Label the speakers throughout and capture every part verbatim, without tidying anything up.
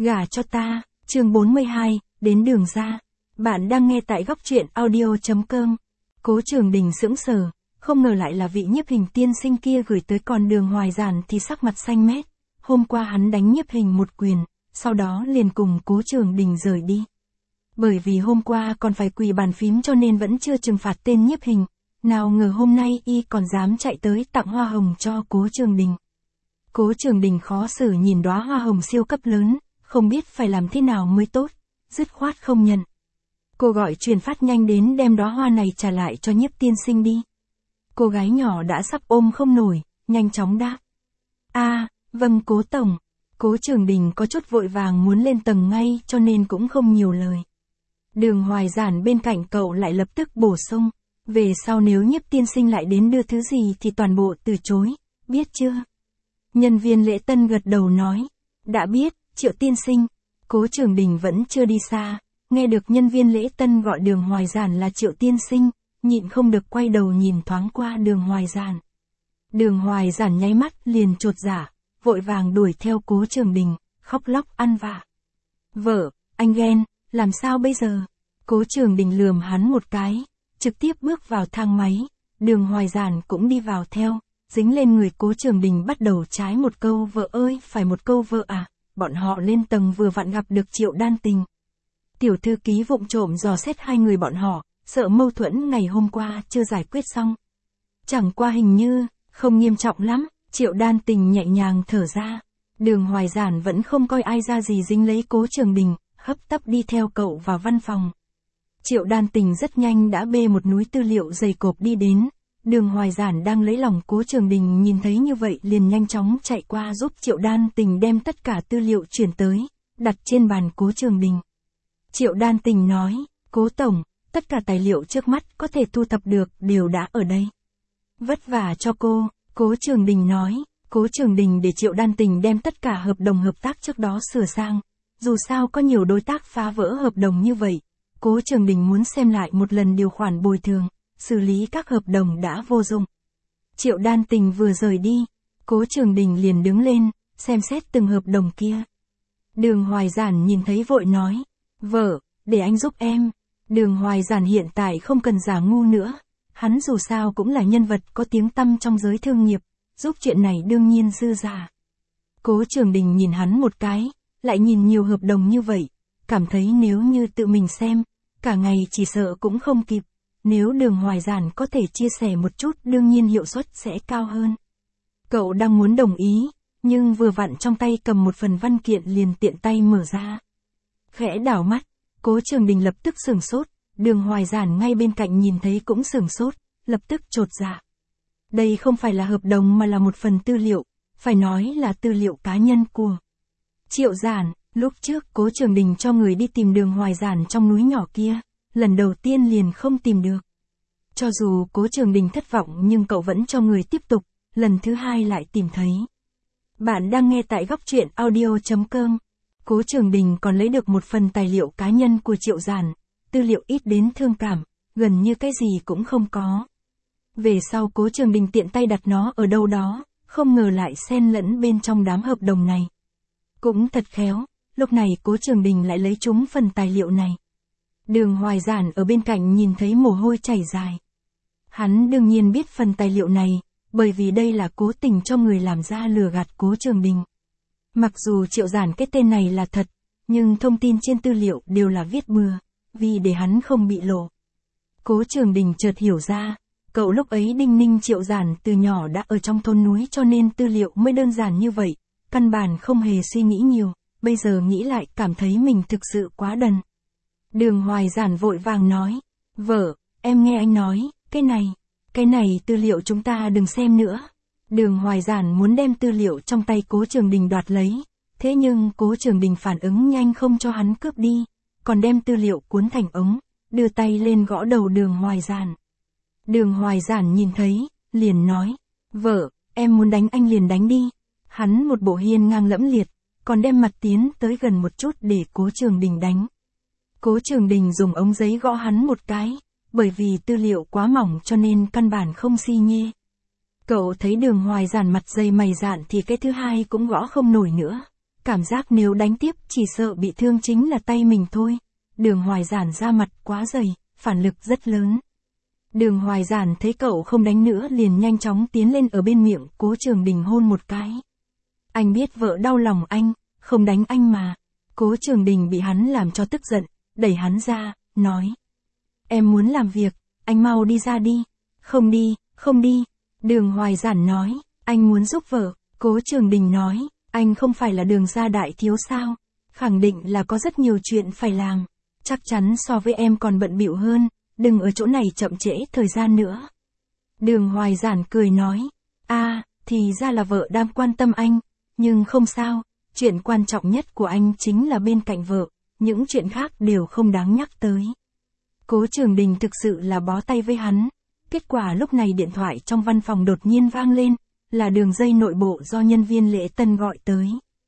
Speaker 1: Gả cho ta, chương bốn mươi hai, đến đường ra. Bạn đang nghe tại góc truyện audio chấm com. Cố Trường Đình sững sờ, không ngờ lại là vị nhiếp hình tiên sinh kia gửi tới, còn Đường Hoài Giản thì sắc mặt xanh mét. Hôm qua hắn đánh nhiếp hình một quyền, sau đó liền cùng Cố Trường Đình rời đi. Bởi vì hôm qua còn phải quỳ bàn phím cho nên vẫn chưa trừng phạt tên nhiếp hình, nào ngờ hôm nay y còn dám chạy tới tặng hoa hồng cho Cố Trường Đình. Cố Trường Đình khó xử nhìn đóa hoa hồng siêu cấp lớn, không biết phải làm thế nào mới tốt, dứt khoát không nhận. Cô gọi truyền phát nhanh đến đem đóa hoa này trả lại cho nhiếp tiên sinh đi. Cô gái nhỏ đã sắp ôm không nổi, nhanh chóng đáp. A, à, vâng Cố tổng. Cố Trường Đình có chút vội vàng muốn lên tầng ngay cho nên cũng không nhiều lời. Đường Hoài Giản bên cạnh cậu lại lập tức bổ sung, về sau nếu nhiếp tiên sinh lại đến đưa thứ gì thì toàn bộ từ chối, biết chưa? Nhân viên lễ tân gật đầu nói, đã biết, Triệu tiên sinh. Cố Trường Đình vẫn chưa đi xa, nghe được nhân viên lễ tân gọi Đường Hoài Giản là Triệu tiên sinh, nhịn không được quay đầu nhìn thoáng qua Đường Hoài Giản. Đường Hoài Giản nháy mắt liền chột dạ, vội vàng đuổi theo Cố Trường Đình, khóc lóc ăn vạ. Vợ, anh ghen, làm sao bây giờ? Cố Trường Đình lườm hắn một cái, trực tiếp bước vào thang máy, Đường Hoài Giản cũng đi vào theo, dính lên người Cố Trường Đình bắt đầu trái một câu vợ ơi phải một câu vợ à, bọn họ lên tầng vừa vặn gặp được Triệu Đan Tình. Tiểu thư ký vụng trộm dò xét hai người bọn họ, sợ mâu thuẫn ngày hôm qua chưa giải quyết xong. Chẳng qua hình như, không nghiêm trọng lắm, Triệu Đan Tình nhẹ nhàng thở ra. Đường Hoài Giản vẫn không coi ai ra gì dính lấy Cố Trường Đình, hấp tấp đi theo cậu vào văn phòng. Triệu Đan Tình rất nhanh đã bê một núi tư liệu dày cộp đi đến. Đường Hoài Giản đang lấy lòng Cố Trường Đình nhìn thấy như vậy liền nhanh chóng chạy qua giúp Triệu Đan Tình đem tất cả tư liệu chuyển tới, đặt trên bàn Cố Trường Đình. Triệu Đan Tình nói, Cố tổng, tất cả tài liệu trước mắt có thể thu thập được đều đã ở đây. Vất vả cho cô, Cố Trường Đình nói. Cố Trường Đình để Triệu Đan Tình đem tất cả hợp đồng hợp tác trước đó sửa sang. Dù sao có nhiều đối tác phá vỡ hợp đồng như vậy, Cố Trường Đình muốn xem lại một lần điều khoản bồi thường, xử lý các hợp đồng đã vô dụng. Triệu Đan Tình vừa rời đi, Cố Trường Đình liền đứng lên, xem xét từng hợp đồng kia. Đường Hoài Giản nhìn thấy vội nói, vợ, để anh giúp em. Đường Hoài Giản hiện tại không cần giả ngu nữa, hắn dù sao cũng là nhân vật có tiếng tăm trong giới thương nghiệp, giúp chuyện này đương nhiên dư giả. Cố Trường Đình nhìn hắn một cái, lại nhìn nhiều hợp đồng như vậy, cảm thấy nếu như tự mình xem, cả ngày chỉ sợ cũng không kịp. Nếu Đường Hoài Giản có thể chia sẻ một chút đương nhiên hiệu suất sẽ cao hơn. Cậu đang muốn đồng ý, nhưng vừa vặn trong tay cầm một phần văn kiện liền tiện tay mở ra. Khẽ đảo mắt, Cố Trường Đình lập tức sửng sốt, Đường Hoài Giản ngay bên cạnh nhìn thấy cũng sửng sốt, lập tức chột dạ. Đây không phải là hợp đồng mà là một phần tư liệu, phải nói là tư liệu cá nhân của Triệu Giản. Lúc trước Cố Trường Đình cho người đi tìm Đường Hoài Giản trong núi nhỏ kia, lần đầu tiên liền không tìm được. Cho dù Cố Trường Đình thất vọng nhưng cậu vẫn cho người tiếp tục, lần thứ hai lại tìm thấy. Bạn đang nghe tại góc truyện audio chấm com. Cố Trường Đình còn lấy được một phần tài liệu cá nhân của Triệu Giản, tư liệu ít đến thương cảm, gần như cái gì cũng không có. Về sau Cố Trường Đình tiện tay đặt nó ở đâu đó, không ngờ lại xen lẫn bên trong đám hợp đồng này. Cũng thật khéo, lúc này Cố Trường Đình lại lấy trúng phần tài liệu này. Đường Hoài Giản ở bên cạnh nhìn thấy mồ hôi chảy dài. Hắn đương nhiên biết phần tài liệu này, bởi vì đây là cố tình cho người làm ra lừa gạt Cố Trường Đình. Mặc dù Triệu Giản cái tên này là thật, nhưng thông tin trên tư liệu đều là viết bừa, vì để hắn không bị lộ. Cố Trường Đình chợt hiểu ra, cậu lúc ấy đinh ninh Triệu Giản từ nhỏ đã ở trong thôn núi cho nên tư liệu mới đơn giản như vậy, căn bản không hề suy nghĩ nhiều, bây giờ nghĩ lại cảm thấy mình thực sự quá đần. Đường Hoài Giản vội vàng nói, vợ, em nghe anh nói, cái này, cái này tư liệu chúng ta đừng xem nữa. Đường Hoài Giản muốn đem tư liệu trong tay Cố Trường Đình đoạt lấy, thế nhưng Cố Trường Đình phản ứng nhanh không cho hắn cướp đi, còn đem tư liệu cuốn thành ống, đưa tay lên gõ đầu Đường Hoài Giản. Đường Hoài Giản nhìn thấy, liền nói, vợ, em muốn đánh anh liền đánh đi. Hắn một bộ hiên ngang lẫm liệt, còn đem mặt tiến tới gần một chút để Cố Trường Đình đánh. Cố Trường Đình dùng ống giấy gõ hắn một cái, bởi vì tư liệu quá mỏng cho nên căn bản không xi nhê. Cậu thấy Đường Hoài Giản mặt dày mày dạn thì cái thứ hai cũng gõ không nổi nữa. cảm giác nếu đánh tiếp chỉ sợ bị thương chính là tay mình thôi. Đường Hoài Giản ra mặt quá dày, phản lực rất lớn. Đường Hoài Giản thấy cậu không đánh nữa liền nhanh chóng tiến lên ở bên miệng Cố Trường Đình hôn một cái. Anh biết vợ đau lòng anh, không đánh anh mà. Cố Trường Đình bị hắn làm cho tức giận, đẩy hắn ra, nói. Em muốn làm việc, anh mau đi ra đi. Không đi, không đi. Đường Hoài Giản nói, anh muốn giúp vợ. Cố Trường Đình nói, anh không phải là Đường gia đại thiếu sao? Khẳng định là có rất nhiều chuyện phải làm. Chắc chắn so với em còn bận bịu hơn, đừng ở chỗ này chậm trễ thời gian nữa. Đường Hoài Giản cười nói, a, thì ra là vợ đang quan tâm anh, nhưng không sao, chuyện quan trọng nhất của anh chính là bên cạnh vợ, những chuyện khác đều không đáng nhắc tới. Cố Trường Đình thực sự là bó tay với hắn, kết quả lúc này điện thoại trong văn phòng đột nhiên vang lên, là đường dây nội bộ do nhân viên lễ tân gọi tới.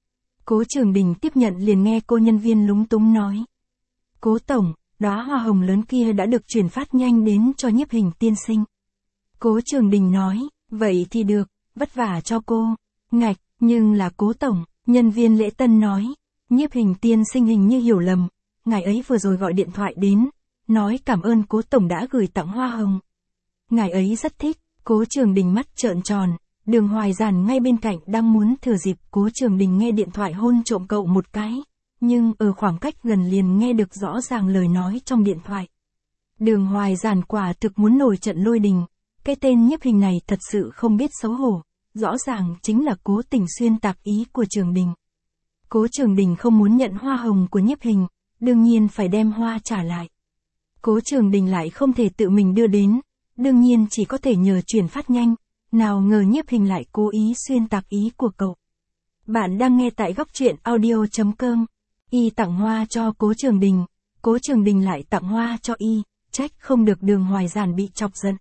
Speaker 1: Cố Trường Đình tiếp nhận liền nghe cô nhân viên lúng túng nói. Cố tổng, đóa hoa hồng lớn kia đã được chuyển phát nhanh đến cho Nhiếp Hình tiên sinh. Cố Trường Đình nói, vậy thì được, vất vả cho cô. Ngạch, nhưng là Cố tổng, nhân viên lễ tân nói, Nhiếp Hình tiên sinh hình như hiểu lầm, ngài ấy vừa rồi gọi điện thoại đến, nói cảm ơn Cố tổng đã gửi tặng hoa hồng. Ngài ấy rất thích. Cố Trường Đình mắt trợn tròn, Đường Hoài Giản ngay bên cạnh đang muốn thừa dịp Cố Trường Đình nghe điện thoại hôn trộm cậu một cái, nhưng ở khoảng cách gần liền nghe được rõ ràng lời nói trong điện thoại. Đường Hoài Giản quả thực muốn nổi trận lôi đình, cái tên Nhiếp Hình này thật sự không biết xấu hổ, rõ ràng chính là cố tình xuyên tạc ý của Trường Đình. Cố Trường Đình không muốn nhận hoa hồng của Nhiếp Hình, đương nhiên phải đem hoa trả lại. Cố Trường Đình lại không thể tự mình đưa đến, đương nhiên chỉ có thể nhờ chuyển phát nhanh, nào ngờ Nhiếp Hình lại cố ý xuyên tạc ý của cậu. Bạn đang nghe tại góc truyện audio chấm com. Y tặng hoa cho Cố Trường Đình, Cố Trường Đình lại tặng hoa cho Y, trách không được Đường Hoài Giản bị chọc giận.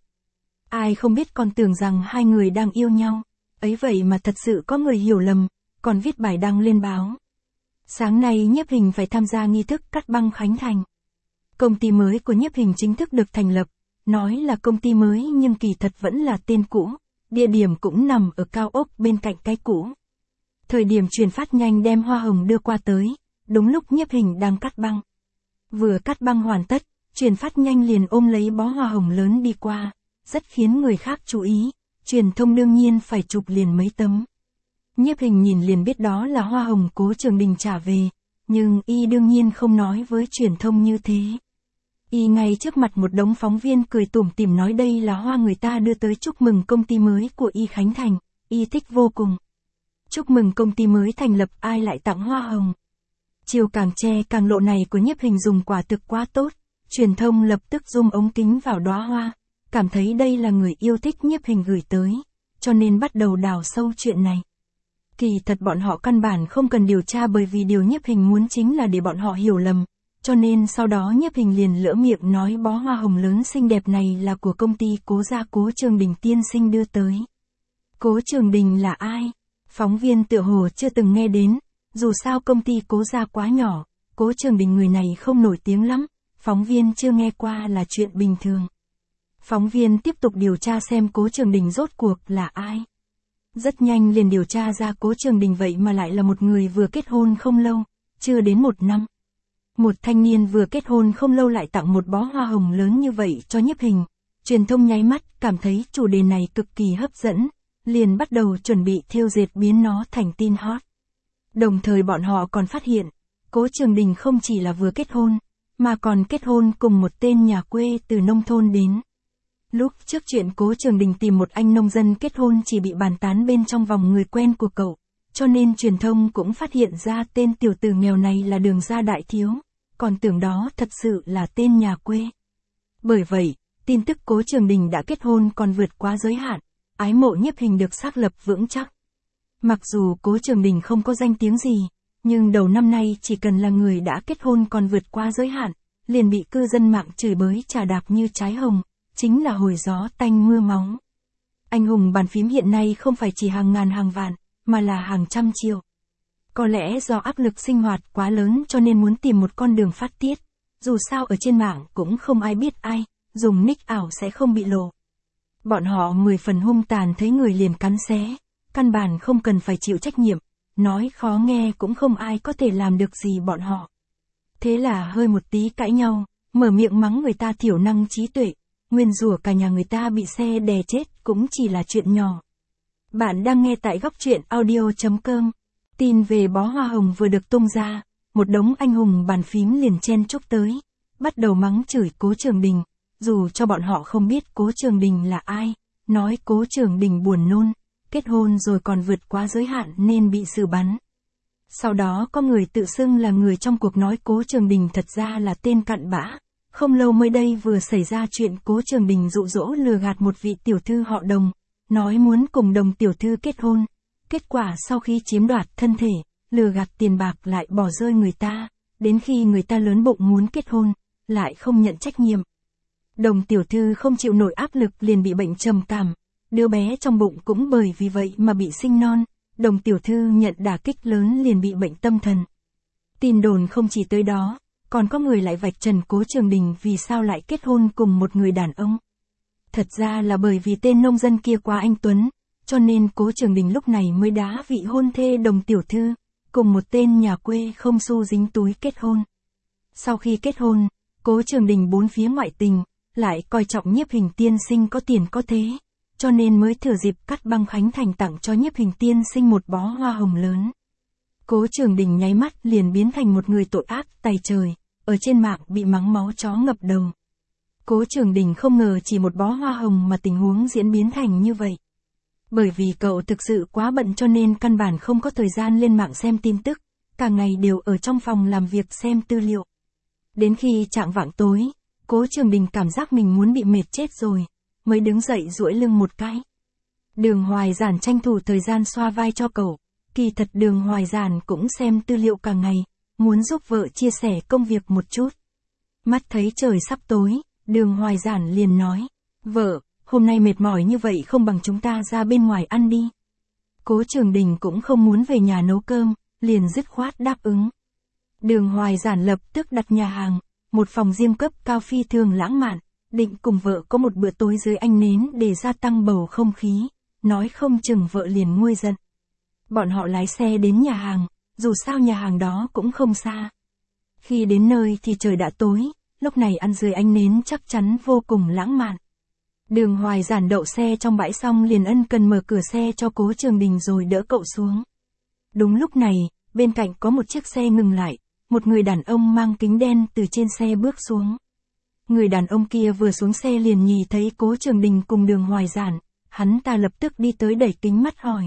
Speaker 1: Ai không biết còn tưởng rằng hai người đang yêu nhau, ấy vậy mà thật sự có người hiểu lầm, còn viết bài đăng lên báo. Sáng nay Nhiếp Hình phải tham gia nghi thức cắt băng khánh thành. Công ty mới của Nhiếp Hình chính thức được thành lập, nói là công ty mới nhưng kỳ thật vẫn là tên cũ, địa điểm cũng nằm ở cao ốc bên cạnh cái cũ. Thời điểm chuyển phát nhanh đem hoa hồng đưa qua tới, đúng lúc Nhiếp Hình đang cắt băng. Vừa cắt băng hoàn tất, chuyển phát nhanh liền ôm lấy bó hoa hồng lớn đi qua, rất khiến người khác chú ý, truyền thông đương nhiên phải chụp liền mấy tấm. Nhiếp Hình nhìn liền biết đó là hoa hồng Cố Trường Đình trả về, nhưng Y đương nhiên không nói với truyền thông như thế. Y ngay trước mặt một đống phóng viên cười tủm tỉm nói đây là hoa người ta đưa tới chúc mừng công ty mới của Y khánh thành, Y thích vô cùng. Chúc mừng công ty mới thành lập ai lại tặng hoa hồng. Chiều càng che càng lộ này của Nhiếp Hình dùng quả thực quá tốt, truyền thông lập tức zoom ống kính vào đóa hoa, cảm thấy đây là người yêu thích Nhiếp Hình gửi tới, cho nên bắt đầu đào sâu chuyện này. Kỳ thật bọn họ căn bản không cần điều tra bởi vì điều Nhiếp Hình muốn chính là để bọn họ hiểu lầm, cho nên sau đó Nhiếp Hình liền lỡ miệng nói bó hoa hồng lớn xinh đẹp này là của công ty Cố gia Cố Trường Đình tiên sinh đưa tới. Cố Trường Đình là ai? Phóng viên tựa hồ chưa từng nghe đến, dù sao công ty Cố gia quá nhỏ, Cố Trường Đình người này không nổi tiếng lắm, phóng viên chưa nghe qua là chuyện bình thường. Phóng viên tiếp tục điều tra xem Cố Trường Đình rốt cuộc là ai. Rất nhanh liền điều tra ra Cố Trường Đình vậy mà lại là một người vừa kết hôn không lâu, chưa đến một năm. Một thanh niên vừa kết hôn không lâu lại tặng một bó hoa hồng lớn như vậy cho Nhiếp Hình. Truyền thông nháy mắt cảm thấy chủ đề này cực kỳ hấp dẫn, liền bắt đầu chuẩn bị thêu dệt biến nó thành tin hot. Đồng thời bọn họ còn phát hiện, Cố Trường Đình không chỉ là vừa kết hôn, mà còn kết hôn cùng một tên nhà quê từ nông thôn đến. Lúc trước chuyện Cố Trường Đình tìm một anh nông dân kết hôn chỉ bị bàn tán bên trong vòng người quen của cậu, cho nên truyền thông cũng phát hiện ra tên tiểu tử nghèo này là Đường gia đại thiếu, còn tưởng đó thật sự là tên nhà quê. Bởi vậy, tin tức Cố Trường Đình đã kết hôn còn vượt quá giới hạn, ái mộ Nhiếp Hình được xác lập vững chắc. Mặc dù Cố Trường Đình không có danh tiếng gì, nhưng đầu năm nay chỉ cần là người đã kết hôn còn vượt quá giới hạn, liền bị cư dân mạng chửi bới trà đạp như trái hồng, chính là hồi gió tanh mưa máu. Anh hùng bàn phím hiện nay không phải chỉ hàng ngàn hàng vạn, mà là hàng trăm triệu. Có lẽ do áp lực sinh hoạt quá lớn cho nên muốn tìm một con đường phát tiết, dù sao ở trên mạng cũng không ai biết ai, dùng nick ảo sẽ không bị lộ. Bọn họ mười phần hung tàn thấy người liền cắn xé, căn bản không cần phải chịu trách nhiệm, nói khó nghe cũng không ai có thể làm được gì bọn họ. Thế là hơi một tí cãi nhau, mở miệng mắng người ta thiểu năng trí tuệ, nguyên rủa cả nhà người ta bị xe đè chết cũng chỉ là chuyện nhỏ. Bạn đang nghe tại góc truyện audio.com. Tin về bó hoa hồng vừa được tung ra, một đống anh hùng bàn phím liền chen chúc tới, bắt đầu mắng chửi Cố Trường Đình, dù cho bọn họ không biết Cố Trường Đình là ai, nói Cố Trường Đình buồn nôn, kết hôn rồi còn vượt quá giới hạn nên bị xử bắn. Sau đó có người tự xưng là người trong cuộc nói Cố Trường Đình thật ra là tên cặn bã. Không lâu mới đây vừa xảy ra chuyện Cố Trường Đình dụ dỗ lừa gạt một vị tiểu thư họ Đồng, nói muốn cùng Đồng tiểu thư kết hôn. Kết quả sau khi chiếm đoạt thân thể, lừa gạt tiền bạc lại bỏ rơi người ta, đến khi người ta lớn bụng muốn kết hôn, lại không nhận trách nhiệm. Đồng tiểu thư không chịu nổi áp lực liền bị bệnh trầm cảm, đứa bé trong bụng cũng bởi vì vậy mà bị sinh non. Đồng tiểu thư nhận đả kích lớn liền bị bệnh tâm thần. Tin đồn không chỉ tới đó, còn có người lại vạch trần Cố Trường Đình vì sao lại kết hôn cùng một người đàn ông. Thật ra là bởi vì tên nông dân kia quá anh tuấn, cho nên Cố Trường Đình lúc này mới đá vị hôn thê Đồng tiểu thư, cùng một tên nhà quê không xu dính túi kết hôn. Sau khi kết hôn, Cố Trường Đình bốn phía ngoại tình, lại coi trọng Nhiếp Hình tiên sinh có tiền có thế, cho nên mới thừa dịp cắt băng khánh thành tặng cho Nhiếp Hình tiên sinh một bó hoa hồng lớn. Cố Trường Đình nháy mắt liền biến thành một người tội ác tày trời, ở trên mạng bị mắng máu chó ngập đầu. Cố Trường Đình không ngờ chỉ một bó hoa hồng mà tình huống diễn biến thành như vậy. Bởi vì cậu thực sự quá bận cho nên căn bản không có thời gian lên mạng xem tin tức, cả ngày đều ở trong phòng làm việc xem tư liệu. Đến khi chạng vạng tối, Cố Trường Đình cảm giác mình muốn bị mệt chết rồi, mới đứng dậy duỗi lưng một cái. Đường Hoài Giản tranh thủ thời gian xoa vai cho cậu, kỳ thật Đường Hoài Giản cũng xem tư liệu cả ngày, muốn giúp vợ chia sẻ công việc một chút. Mắt thấy trời sắp tối, Đường Hoài Giản liền nói, vợ, hôm nay mệt mỏi như vậy không bằng chúng ta ra bên ngoài ăn đi. Cố Trường Đình cũng không muốn về nhà nấu cơm, liền dứt khoát đáp ứng. Đường Hoài Giản lập tức đặt nhà hàng, một phòng riêng cấp cao phi thường lãng mạn, định cùng vợ có một bữa tối dưới ánh nến để gia tăng bầu không khí, nói không chừng vợ liền nguôi giận. Bọn họ lái xe đến nhà hàng, dù sao nhà hàng đó cũng không xa. Khi đến nơi thì trời đã tối, lúc này ăn dưới ánh nến chắc chắn vô cùng lãng mạn. Đường Hoài Giản đậu xe trong bãi xong liền ân cần mở cửa xe cho Cố Trường Đình rồi đỡ cậu xuống. Đúng lúc này, bên cạnh có một chiếc xe ngừng lại, một người đàn ông mang kính đen từ trên xe bước xuống. Người đàn ông kia vừa xuống xe liền nhìn thấy Cố Trường Đình cùng Đường Hoài Giản, hắn ta lập tức đi tới đẩy kính mắt hỏi.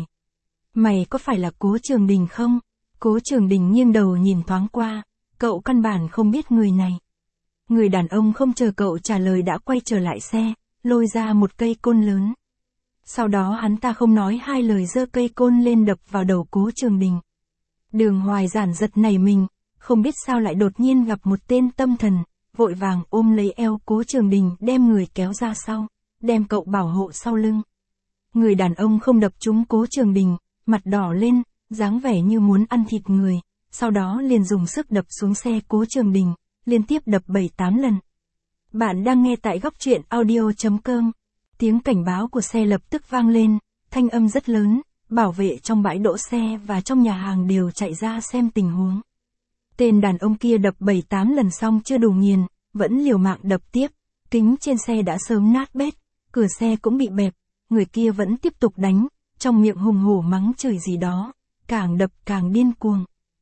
Speaker 1: Mày có phải là Cố Trường Đình không? Cố Trường Đình nghiêng đầu nhìn thoáng qua, cậu căn bản không biết người này. Người đàn ông không chờ cậu trả lời đã quay trở lại xe, lôi ra một cây côn lớn. Sau đó hắn ta không nói hai lời giơ cây côn lên đập vào đầu Cố Trường Đình. Đường Hoài Giản giật nảy mình, không biết sao lại đột nhiên gặp một tên tâm thần, vội vàng ôm lấy eo Cố Trường Đình đem người kéo ra sau, đem cậu bảo hộ sau lưng. Người đàn ông không đập trúng Cố Trường Đình, mặt đỏ lên, dáng vẻ như muốn ăn thịt người, sau đó liền dùng sức đập xuống xe Cố Trường Đình, liên tiếp đập bảy tám lần. Bạn đang nghe tại góc truyện audio.com. Tiếng cảnh báo của xe lập tức vang lên, thanh âm rất lớn, bảo vệ trong bãi đỗ xe và trong nhà hàng đều chạy ra xem tình huống. Tên đàn ông kia đập bảy tám lần xong chưa đủ nghiền, vẫn liều mạng đập tiếp, kính trên xe đã sớm nát bét, cửa xe cũng bị bẹp, người kia vẫn tiếp tục đánh, trong miệng hùng hổ mắng chửi gì đó, càng đập càng điên cuồng.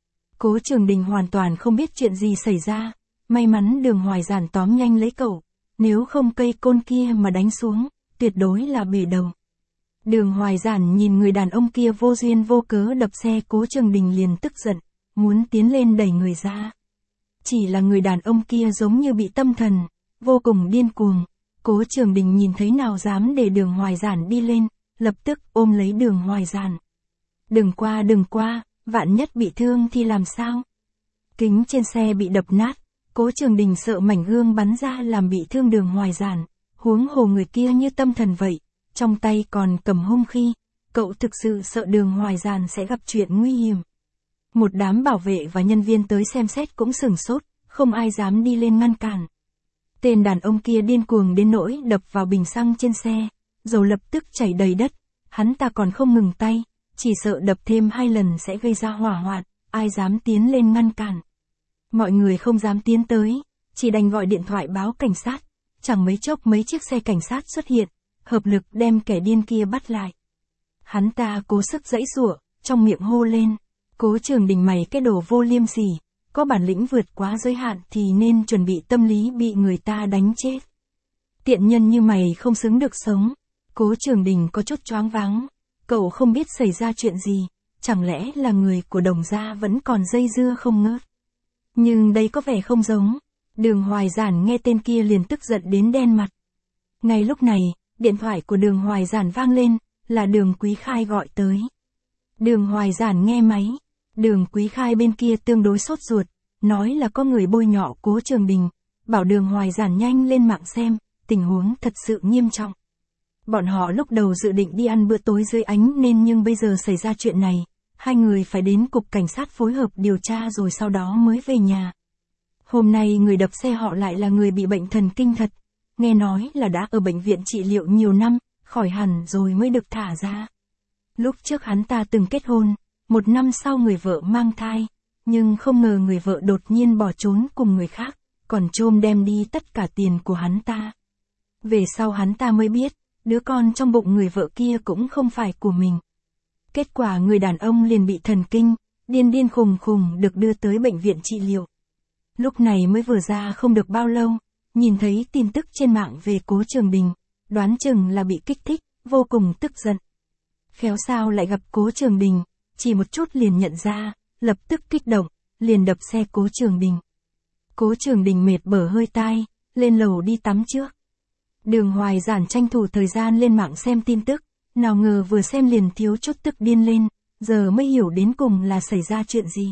Speaker 1: Cố Trường Đình hoàn toàn không biết chuyện gì xảy ra, may mắn Đường Hoài Giản tóm nhanh lấy cậu, nếu không cây côn kia mà đánh xuống, tuyệt đối là bể đầu. Đường Hoài Giản nhìn người đàn ông kia vô duyên vô cớ đập xe Cố Trường Đình liền tức giận, muốn tiến lên đẩy người ra. Chỉ là người đàn ông kia giống như bị tâm thần, vô cùng điên cuồng, Cố Trường Đình nhìn thấy nào dám để Đường Hoài Giản đi lên, lập tức ôm lấy Đường Hoài Giản. Đừng qua đừng qua, vạn nhất bị thương thì làm sao? Kính trên xe bị đập nát, Cố Trường Đình sợ mảnh gương bắn ra làm bị thương Đường Hoài Giản, huống hồ người kia như tâm thần vậy, trong tay còn cầm hung khí, cậu thực sự sợ Đường Hoài Giản sẽ gặp chuyện nguy hiểm. Một đám bảo vệ và nhân viên tới xem xét cũng sửng sốt, không ai dám đi lên ngăn cản. Tên đàn ông kia điên cuồng đến nỗi đập vào bình xăng trên xe, dầu lập tức chảy đầy đất, hắn ta còn không ngừng tay, chỉ sợ đập thêm hai lần sẽ gây ra hỏa hoạn, ai dám tiến lên ngăn cản. Mọi người không dám tiến tới, chỉ đành gọi điện thoại báo cảnh sát, chẳng mấy chốc mấy chiếc xe cảnh sát xuất hiện, hợp lực đem kẻ điên kia bắt lại. Hắn ta cố sức giãy giụa, trong miệng hô lên, Cố Trường Đình mày cái đồ vô liêm sỉ, có bản lĩnh vượt quá giới hạn thì nên chuẩn bị tâm lý bị người ta đánh chết. Tiện nhân như mày không xứng được sống. Cố Trường Đình có chút choáng váng, cậu không biết xảy ra chuyện gì, chẳng lẽ là người của Đồng gia vẫn còn dây dưa không ngớt. Nhưng đây có vẻ không giống. Đường Hoài Giản nghe tên kia liền tức giận đến đen mặt. Ngay lúc này, điện thoại của Đường Hoài Giản vang lên, là Đường Quý Khai gọi tới. Đường Hoài Giản nghe máy, Đường Quý Khai bên kia tương đối sốt ruột, nói là có người bôi nhọ Cố Trường Đình, bảo Đường Hoài Giản nhanh lên mạng xem, tình huống thật sự nghiêm trọng. Bọn họ lúc đầu dự định đi ăn bữa tối dưới ánh nên nhưng bây giờ xảy ra chuyện này, hai người phải đến cục cảnh sát phối hợp điều tra rồi sau đó mới về nhà. Hôm nay người đập xe họ lại là người bị bệnh thần kinh thật, nghe nói là đã ở bệnh viện trị liệu nhiều năm, khỏi hẳn rồi mới được thả ra. Lúc trước hắn ta từng kết hôn, một năm sau người vợ mang thai, nhưng không ngờ người vợ đột nhiên bỏ trốn cùng người khác, còn trôm đem đi tất cả tiền của hắn ta. Về sau hắn ta mới biết, đứa con trong bụng người vợ kia cũng không phải của mình. Kết quả người đàn ông liền bị thần kinh, điên điên khùng khùng được đưa tới bệnh viện trị liệu. Lúc này mới vừa ra không được bao lâu, nhìn thấy tin tức trên mạng về Cố Trường Đình, đoán chừng là bị kích thích, vô cùng tức giận. Khéo sao lại gặp Cố Trường Đình, chỉ một chút liền nhận ra, lập tức kích động, liền đập xe Cố Trường Đình. Cố Trường Đình mệt bở hơi tai, lên lầu đi tắm trước. Đường Hoài Giản tranh thủ thời gian lên mạng xem tin tức, nào ngờ vừa xem liền thiếu chút tức điên lên, giờ mới hiểu đến cùng là xảy ra chuyện gì.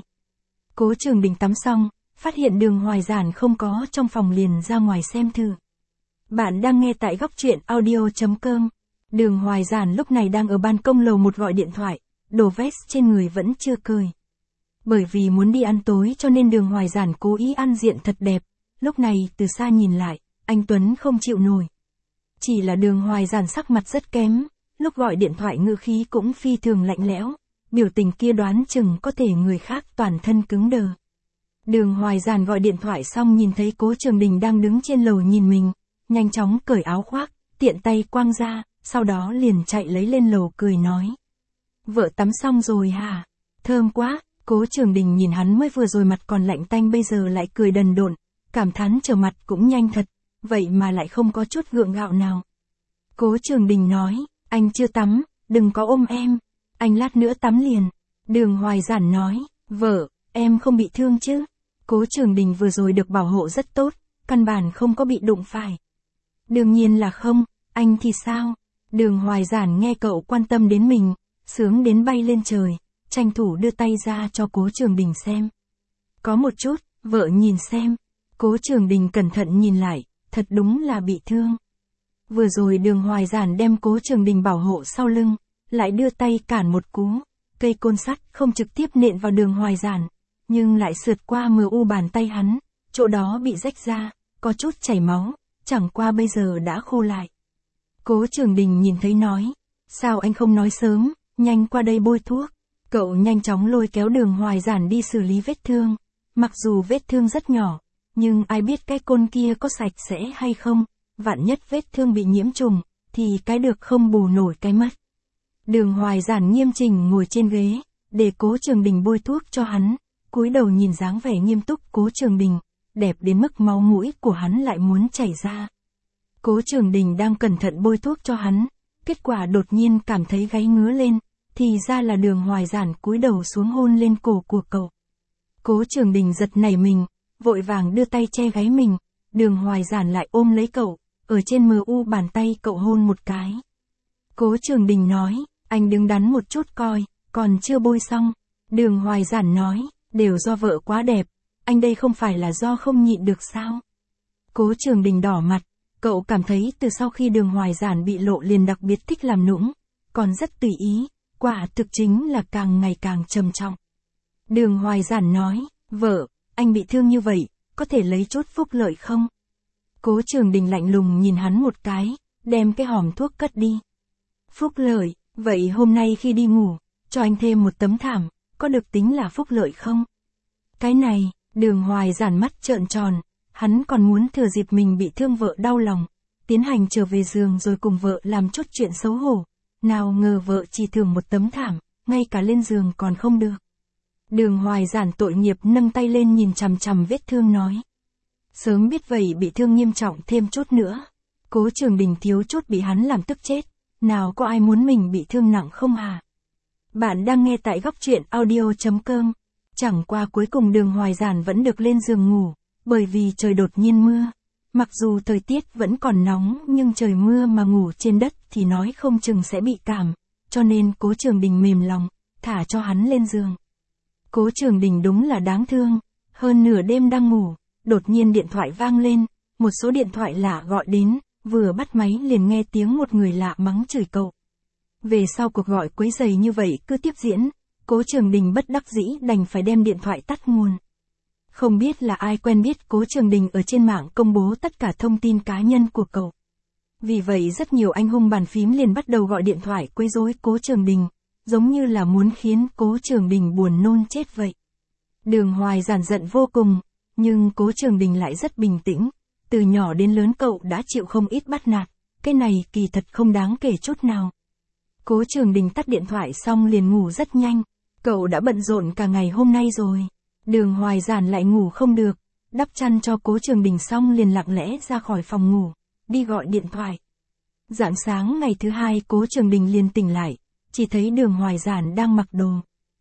Speaker 1: Cố Trường Đình tắm xong, phát hiện Đường Hoài Giản không có trong phòng liền ra ngoài xem thử. Bạn đang nghe tại góc truyện audio chấm com. Đường Hoài Giản lúc này đang ở ban công lầu một gọi điện thoại, đồ vest trên người vẫn chưa cởi. Bởi vì muốn đi ăn tối cho nên Đường Hoài Giản cố ý ăn diện thật đẹp, lúc này từ xa nhìn lại, anh Tuấn không chịu nổi. Chỉ là Đường Hoài Giản sắc mặt rất kém, lúc gọi điện thoại ngữ khí cũng phi thường lạnh lẽo, biểu tình kia đoán chừng có thể người khác toàn thân cứng đờ. Đường Hoài Giản gọi điện thoại xong nhìn thấy Cố Trường Đình đang đứng trên lầu nhìn mình, nhanh chóng cởi áo khoác, tiện tay quăng ra, sau đó liền chạy lấy lên lầu cười nói. Vợ tắm xong rồi hả? Thơm quá. Cố Trường Đình nhìn hắn mới vừa rồi mặt còn lạnh tanh bây giờ lại cười đần độn, cảm thán trở mặt cũng nhanh thật, vậy mà lại không có chút gượng gạo nào. Cố Trường Đình nói, anh chưa tắm, đừng có ôm em, anh lát nữa tắm liền. Đường Hoài Giản nói, vợ, em không bị thương chứ? Cố Trường Đình vừa rồi được bảo hộ rất tốt, căn bản không có bị đụng phải. Đương nhiên là không, anh thì sao? Đường Hoài Giản nghe cậu quan tâm đến mình, sướng đến bay lên trời, tranh thủ đưa tay ra cho Cố Trường Đình xem. Có một chút, vợ nhìn xem. Cố Trường Đình cẩn thận nhìn lại, thật đúng là bị thương. Vừa rồi Đường Hoài Giản đem Cố Trường Đình bảo hộ sau lưng, lại đưa tay cản một cú, cây côn sắt không trực tiếp nện vào Đường Hoài Giản, nhưng lại sượt qua mờ u bàn tay hắn, chỗ đó bị rách ra, có chút chảy máu, chẳng qua bây giờ đã khô lại. Cố Trường Đình nhìn thấy nói, sao anh không nói sớm, nhanh qua đây bôi thuốc. Cậu nhanh chóng lôi kéo Đường Hoài Giản đi xử lý vết thương. Mặc dù vết thương rất nhỏ, nhưng ai biết cái côn kia có sạch sẽ hay không, vạn nhất vết thương bị nhiễm trùng, thì cái được không bù nổi cái mất. Đường Hoài Giản nghiêm chỉnh ngồi trên ghế, để Cố Trường Đình bôi thuốc cho hắn, cúi đầu nhìn dáng vẻ nghiêm túc Cố Trường Đình, đẹp đến mức máu mũi của hắn lại muốn chảy ra. Cố Trường Đình đang cẩn thận bôi thuốc cho hắn, kết quả đột nhiên cảm thấy gáy ngứa lên. Thì ra là Đường Hoài Giản cúi đầu xuống hôn lên cổ của cậu. Cố Trường Đình giật nảy mình, vội vàng đưa tay che gáy mình, Đường Hoài Giản lại ôm lấy cậu, ở trên mờ u bàn tay cậu hôn một cái. Cố Trường Đình nói, anh đứng đắn một chút coi, còn chưa bôi xong. Đường Hoài Giản nói, đều do vợ quá đẹp, anh đây không phải là do không nhịn được sao? Cố Trường Đình đỏ mặt, cậu cảm thấy từ sau khi Đường Hoài Giản bị lộ liền đặc biệt thích làm nũng, còn rất tùy ý. Quả thực chính là càng ngày càng trầm trọng. Đường Hoài Giản nói, vợ, anh bị thương như vậy, có thể lấy chút phúc lợi không? Cố Trường Đình lạnh lùng nhìn hắn một cái, đem cái hòm thuốc cất đi. Phúc lợi, vậy hôm nay khi đi ngủ, cho anh thêm một tấm thảm, có được tính là phúc lợi không? Cái này, Đường Hoài Giản mắt trợn tròn, hắn còn muốn thừa dịp mình bị thương vợ đau lòng, tiến hành trở về giường rồi cùng vợ làm chút chuyện xấu hổ. Nào ngờ vợ chỉ thưởng một tấm thảm, ngay cả lên giường còn không được. Đường Hoài Giản tội nghiệp nâng tay lên nhìn chằm chằm vết thương nói. Sớm biết vậy bị thương nghiêm trọng thêm chút nữa. Cố Trường Đình thiếu chút bị hắn làm tức chết. Nào có ai muốn mình bị thương nặng không hả? Bạn đang nghe tại góc truyện audio.com. Chẳng qua cuối cùng Đường Hoài Giản vẫn được lên giường ngủ, bởi vì trời đột nhiên mưa. Mặc dù thời tiết vẫn còn nóng nhưng trời mưa mà ngủ trên đất thì nói không chừng sẽ bị cảm, cho nên Cố Trường Đình mềm lòng, thả cho hắn lên giường. Cố Trường Đình đúng là đáng thương, hơn nửa đêm đang ngủ, đột nhiên điện thoại vang lên, một số điện thoại lạ gọi đến, vừa bắt máy liền nghe tiếng một người lạ mắng chửi cậu. Về sau cuộc gọi quấy rầy như vậy cứ tiếp diễn, Cố Trường Đình bất đắc dĩ đành phải đem điện thoại tắt nguồn. Không biết là ai quen biết Cố Trường Đình ở trên mạng công bố tất cả thông tin cá nhân của cậu. Vì vậy rất nhiều anh hung bàn phím liền bắt đầu gọi điện thoại quấy rối Cố Trường Đình, giống như là muốn khiến Cố Trường Đình buồn nôn chết vậy. Đường Hoài Giản giận vô cùng, nhưng Cố Trường Đình lại rất bình tĩnh, từ nhỏ đến lớn cậu đã chịu không ít bắt nạt, cái này kỳ thật không đáng kể chút nào. Cố Trường Đình tắt điện thoại xong liền ngủ rất nhanh, cậu đã bận rộn cả ngày hôm nay rồi. Đường Hoài Giản lại ngủ không được, đắp chăn cho Cố Trường Đình xong liền lặng lẽ ra khỏi phòng ngủ, đi gọi điện thoại. Rạng sáng ngày thứ hai Cố Trường Đình liền tỉnh lại, chỉ thấy Đường Hoài Giản đang mặc đồ.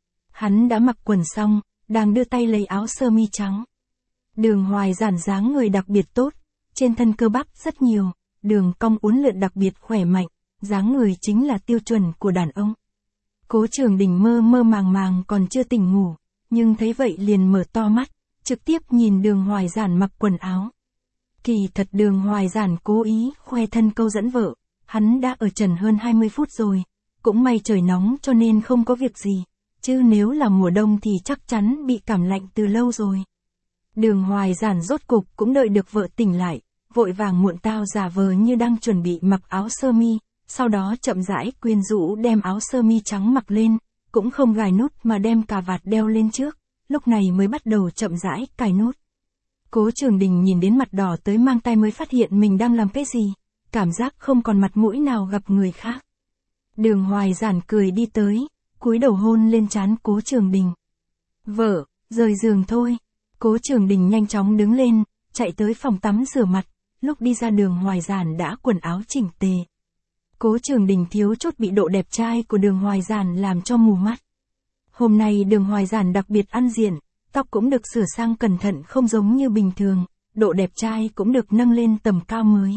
Speaker 1: Hắn đã mặc quần xong, đang đưa tay lấy áo sơ mi trắng. Đường Hoài Giản dáng người đặc biệt tốt, trên thân cơ bắp rất nhiều, đường cong uốn lượn đặc biệt khỏe mạnh, dáng người chính là tiêu chuẩn của đàn ông. Cố Trường Đình mơ mơ màng màng còn chưa tỉnh ngủ, nhưng thấy vậy liền mở to mắt, trực tiếp nhìn Đường Hoài Giản mặc quần áo. Kỳ thật Đường Hoài Giản cố ý khoe thân câu dẫn vợ, hắn đã ở trần hơn hai mươi phút rồi, cũng may trời nóng cho nên không có việc gì, chứ nếu là mùa đông thì chắc chắn bị cảm lạnh từ lâu rồi. Đường Hoài Giản rốt cục cũng đợi được vợ tỉnh lại, vội vàng muộn tao giả vờ như đang chuẩn bị mặc áo sơ mi, sau đó chậm rãi quyến rũ đem áo sơ mi trắng mặc lên, cũng không gài nút mà đem cà vạt đeo lên trước, lúc này mới bắt đầu chậm rãi cài nút. Cố Trường Đình nhìn đến mặt đỏ tới mang tai mới phát hiện mình đang làm cái gì, cảm giác không còn mặt mũi nào gặp người khác. Đường Hoài Giản cười đi tới, cúi đầu hôn lên trán Cố Trường Đình. Vợ, rời giường thôi. Cố Trường Đình nhanh chóng đứng lên, chạy tới phòng tắm rửa mặt, lúc đi ra Đường Hoài Giản đã quần áo chỉnh tề. Cố Trường Đình thiếu chút bị độ đẹp trai của Đường Hoài Giản làm cho mù mắt. Hôm nay Đường Hoài Giản đặc biệt ăn diện, tóc cũng được sửa sang cẩn thận không giống như bình thường, độ đẹp trai cũng được nâng lên tầm cao mới.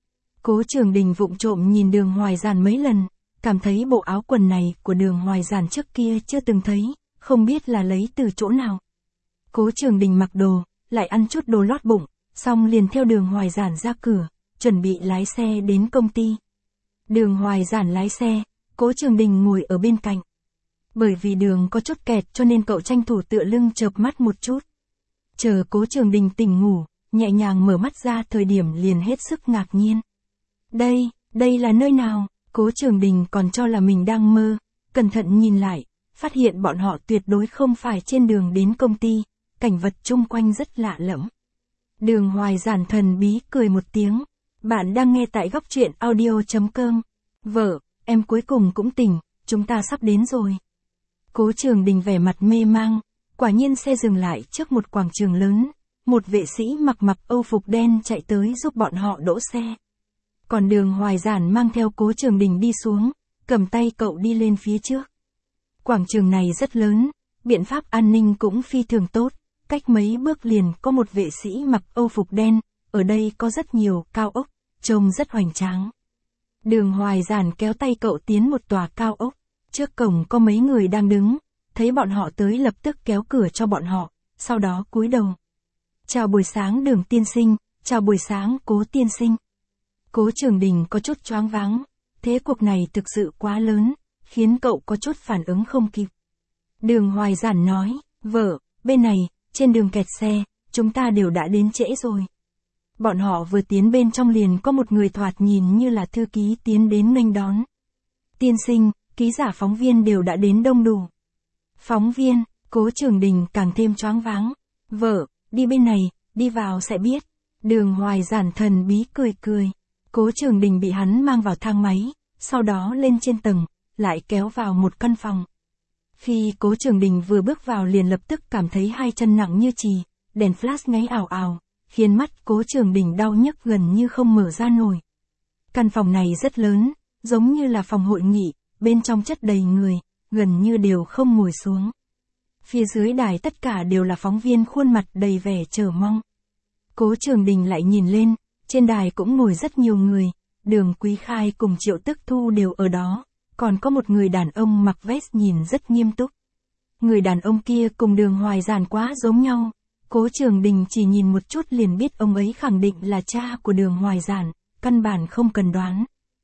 Speaker 1: Cố Trường Đình vụng trộm nhìn Đường Hoài Giản mấy lần, cảm thấy bộ áo quần này của Đường Hoài Giản trước kia chưa từng thấy, không biết là lấy từ chỗ nào. Cố Trường Đình mặc đồ, lại ăn chút đồ lót bụng, xong liền theo Đường Hoài Giản ra cửa, chuẩn bị lái xe đến công ty. Đường Hoài Giản lái xe, Cố Trường Đình ngồi ở bên cạnh. Bởi vì đường có chút kẹt cho nên cậu tranh thủ tựa lưng chợp mắt một chút. Chờ Cố Trường Đình tỉnh ngủ, nhẹ nhàng mở mắt ra thời điểm liền hết sức ngạc nhiên. Đây, đây là nơi nào? Cố Trường Đình còn cho là mình đang mơ, cẩn thận nhìn lại, phát hiện bọn họ tuyệt đối không phải trên đường đến công ty, cảnh vật chung quanh rất lạ lẫm. Đường Hoài Giản thần bí cười một tiếng, bạn đang nghe tại góc truyện audio.com. Vợ, em cuối cùng cũng tỉnh, chúng ta sắp đến rồi. Cố Trường Đình vẻ mặt mê mang, quả nhiên xe dừng lại trước một quảng trường lớn, một vệ sĩ mặc mặc âu phục đen chạy tới giúp bọn họ đỗ xe. Còn Đường Hoài Giản mang theo Cố Trường Đình đi xuống, cầm tay cậu đi lên phía trước. Quảng trường này rất lớn, biện pháp an ninh cũng phi thường tốt, cách mấy bước liền có một vệ sĩ mặc âu phục đen, ở đây có rất nhiều cao ốc, trông rất hoành tráng. Đường Hoài Giản kéo tay cậu tiến một tòa cao ốc, trước cổng có mấy người đang đứng, thấy bọn họ tới lập tức kéo cửa cho bọn họ, sau đó cúi đầu. Chào buổi sáng Đường tiên sinh, chào buổi sáng Cố tiên sinh. Cố Trường Đình có chút choáng váng, thế cuộc này thực sự quá lớn, khiến cậu có chút phản ứng không kịp. Đường Hoài Giản nói, vợ, bên này, trên đường kẹt xe, chúng ta đều đã đến trễ rồi. Bọn họ vừa tiến bên trong liền có một người thoạt nhìn như là thư ký tiến đến nghênh đón. Tiên sinh, ký giả phóng viên đều đã đến đông đủ. Phóng viên, Cố Trường Đình càng thêm choáng váng. Vợ, đi bên này, đi vào sẽ biết. Đường Hoài Giản thần bí cười cười. Cố Trường Đình bị hắn mang vào thang máy, sau đó lên trên tầng, lại kéo vào một căn phòng. Khi Cố Trường Đình vừa bước vào liền lập tức cảm thấy hai chân nặng như chì, đèn flash ngáy ảo ảo, khiến mắt Cố Trường Đình đau nhức gần như không mở ra nổi. Căn phòng này rất lớn, giống như là phòng hội nghị, bên trong chất đầy người, gần như đều không ngồi xuống. Phía dưới đài tất cả đều là phóng viên khuôn mặt đầy vẻ chờ mong. Cố Trường Đình lại nhìn lên, trên đài cũng ngồi rất nhiều người, Đường Quý Khai cùng Triệu Tức Thu đều ở đó, còn có một người đàn ông mặc vest nhìn rất nghiêm túc. Người đàn ông kia cùng Đường Hoài Giản quá giống nhau, Cố Trường Đình chỉ nhìn một chút liền biết ông ấy khẳng định là cha của Đường Hoài Giản, căn bản không cần đoán.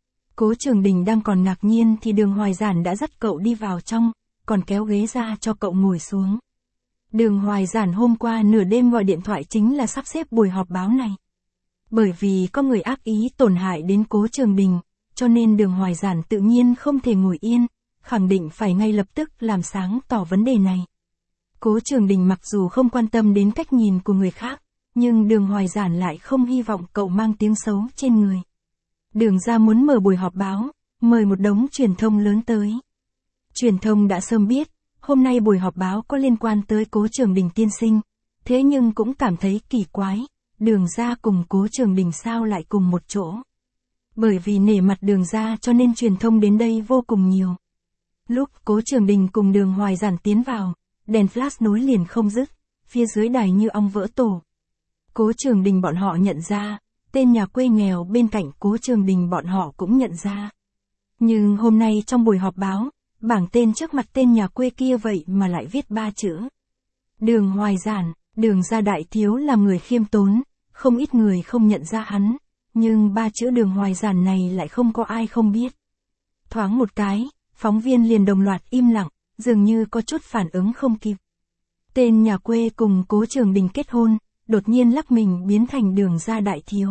Speaker 1: Cố Trường Đình đang còn ngạc nhiên thì Đường Hoài Giản đã dắt cậu đi vào trong, còn kéo ghế ra cho cậu ngồi xuống. Đường Hoài Giản hôm qua nửa đêm gọi điện thoại chính là sắp xếp buổi họp báo này. Bởi vì có người ác ý tổn hại đến Cố Trường Đình, cho nên Đường Hoài Giản tự nhiên không thể ngồi yên, khẳng định phải ngay lập tức làm sáng tỏ vấn đề này. Cố Trường Đình mặc dù không quan tâm đến cách nhìn của người khác, nhưng Đường Hoài Giản lại không hy vọng cậu mang tiếng xấu trên người. Đường gia muốn mở buổi họp báo, mời một đống truyền thông lớn tới. Truyền thông đã sớm biết, hôm nay buổi họp báo có liên quan tới Cố Trường Đình tiên sinh, thế nhưng cũng cảm thấy kỳ quái, Đường gia cùng Cố Trường Đình sao lại cùng một chỗ. Bởi vì nể mặt Đường gia cho nên truyền thông đến đây vô cùng nhiều. Lúc Cố Trường Đình cùng Đường Hoài Giản tiến vào, đèn flash nối liền không dứt, phía dưới đài như ong vỡ tổ. Cố Trường Đình bọn họ nhận ra, tên nhà quê nghèo bên cạnh Cố Trường Đình bọn họ cũng nhận ra. Nhưng hôm nay trong buổi họp báo, bảng tên trước mặt tên nhà quê kia vậy mà lại viết ba chữ. Đường Hoài Giản, Đường gia đại thiếu là người khiêm tốn, không ít người không nhận ra hắn, nhưng ba chữ Đường Hoài Giản này lại không có ai không biết. Thoáng một cái, phóng viên liền đồng loạt im lặng, dường như có chút phản ứng không kịp. Tên nhà quê cùng Cố Trường Đình kết hôn, đột nhiên lắc mình biến thành Đường gia đại thiếu.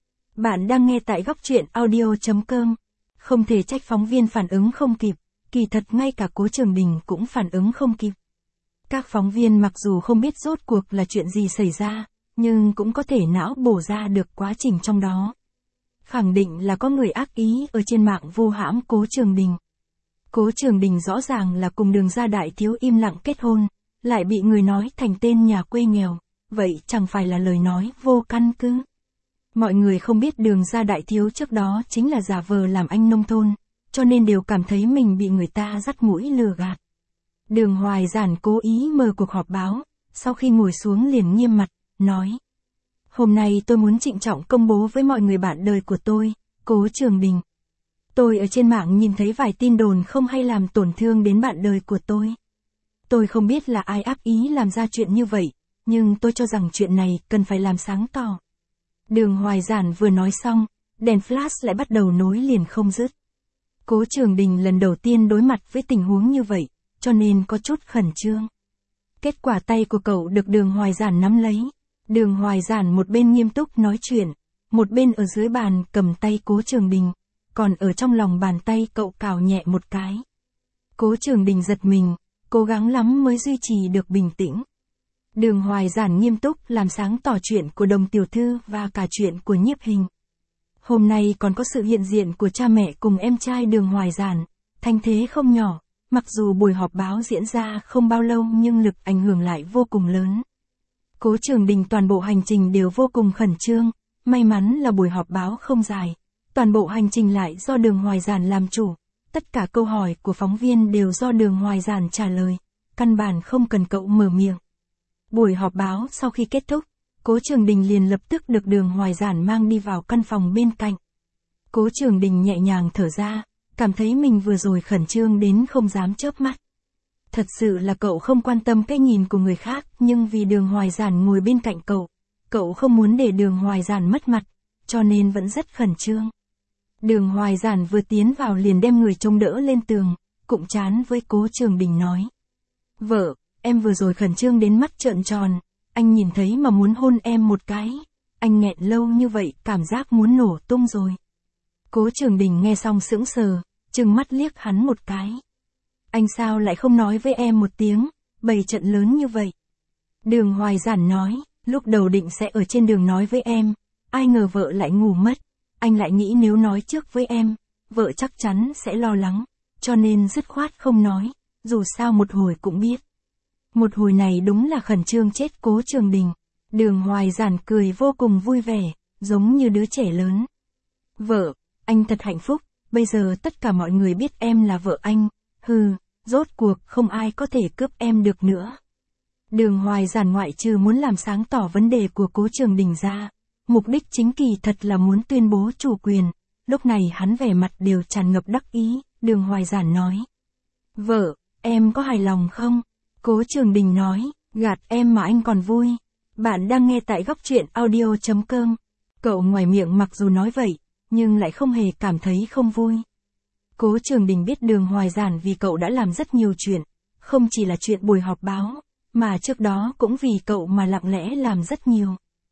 Speaker 1: Bạn đang nghe tại góc truyện audio chấm com. Không thể trách phóng viên phản ứng không kịp, kỳ thật ngay cả Cố Trường Đình cũng phản ứng không kịp. Các phóng viên mặc dù không biết rốt cuộc là chuyện gì xảy ra, nhưng cũng có thể não bổ ra được quá trình trong đó. Khẳng định là có người ác ý ở trên mạng vu hãm Cố Trường Đình. Cố Trường Đình rõ ràng là cùng Đường gia đại thiếu im lặng kết hôn, lại bị người nói thành tên nhà quê nghèo, vậy chẳng phải là lời nói vô căn cứ. Mọi người không biết Đường gia đại thiếu trước đó chính là giả vờ làm anh nông thôn, cho nên đều cảm thấy mình bị người ta dắt mũi lừa gạt. Đường Hoài Giản cố ý mở cuộc họp báo, sau khi ngồi xuống liền nghiêm mặt, nói: Hôm nay tôi muốn trịnh trọng công bố với mọi người bạn đời của tôi, Cố Trường Đình. Tôi ở trên mạng nhìn thấy vài tin đồn không hay làm tổn thương đến bạn đời của tôi. Tôi không biết là ai ác ý làm ra chuyện như vậy, nhưng tôi cho rằng chuyện này cần phải làm sáng tỏ. Đường Hoài Giản vừa nói xong, đèn flash lại bắt đầu nối liền không dứt. Cố Trường Đình lần đầu tiên đối mặt với tình huống như vậy, cho nên có chút khẩn trương. Kết quả tay của cậu được Đường Hoài Giản nắm lấy. Đường Hoài Giản một bên nghiêm túc nói chuyện, một bên ở dưới bàn cầm tay Cố Trường Đình, còn ở trong lòng bàn tay cậu cào nhẹ một cái. Cố Trường Đình giật mình, cố gắng lắm mới duy trì được bình tĩnh. Đường Hoài Giản nghiêm túc làm sáng tỏ chuyện của Đồng tiểu thư và cả chuyện của Nhiếp Hình. Hôm nay còn có sự hiện diện của cha mẹ cùng em trai Đường Hoài Giản, thanh thế không nhỏ, mặc dù buổi họp báo diễn ra không bao lâu nhưng lực ảnh hưởng lại vô cùng lớn. Cố Trường Đình toàn bộ hành trình đều vô cùng khẩn trương, may mắn là buổi họp báo không dài, toàn bộ hành trình lại do Đường Hoài Giản làm chủ, tất cả câu hỏi của phóng viên đều do Đường Hoài Giản trả lời, căn bản không cần cậu mở miệng. Buổi họp báo sau khi kết thúc, Cố Trường Đình liền lập tức được Đường Hoài Giản mang đi vào căn phòng bên cạnh. Cố Trường Đình nhẹ nhàng thở ra, cảm thấy mình vừa rồi khẩn trương đến không dám chớp mắt. Thật sự là cậu không quan tâm cái nhìn của người khác, nhưng vì Đường Hoài Giản ngồi bên cạnh cậu, cậu không muốn để Đường Hoài Giản mất mặt, cho nên vẫn rất khẩn trương. Đường Hoài Giản vừa tiến vào liền đem người trông đỡ lên tường, cụm chán với Cố Trường Đình nói: Vợ, em vừa rồi khẩn trương đến mắt trợn tròn, anh nhìn thấy mà muốn hôn em một cái, anh nghẹn lâu như vậy cảm giác muốn nổ tung rồi. Cố Trường Đình nghe xong sững sờ, trừng mắt liếc hắn một cái. Anh sao lại không nói với em một tiếng, bày trận lớn như vậy. Đường Hoài Giản nói, lúc đầu định sẽ ở trên đường nói với em, ai ngờ vợ lại ngủ mất. Anh lại nghĩ nếu nói trước với em, vợ chắc chắn sẽ lo lắng, cho nên dứt khoát không nói, dù sao một hồi cũng biết. Một hồi này đúng là khẩn trương chết Cố Trường Đình. Đường Hoài Giản cười vô cùng vui vẻ, giống như đứa trẻ lớn. Vợ, anh thật hạnh phúc, bây giờ tất cả mọi người biết em là vợ anh, hừ, rốt cuộc không ai có thể cướp em được nữa. Đường Hoài Giản ngoại trừ muốn làm sáng tỏ vấn đề của Cố Trường Đình ra, mục đích chính kỳ thật là muốn tuyên bố chủ quyền. Lúc này hắn vẻ mặt đều tràn ngập đắc ý, Đường Hoài Giản nói. Vợ, em có hài lòng không? Cố Trường Đình nói, gạt em mà anh còn vui. Bạn đang nghe tại góc truyện audio chấm com. Cậu ngoài miệng mặc dù nói vậy, nhưng lại không hề cảm thấy không vui. Cố Trường Đình biết Đường Hoài Giản vì cậu đã làm rất nhiều chuyện, không chỉ là chuyện buổi họp báo, mà trước đó cũng vì cậu mà lặng lẽ làm rất nhiều.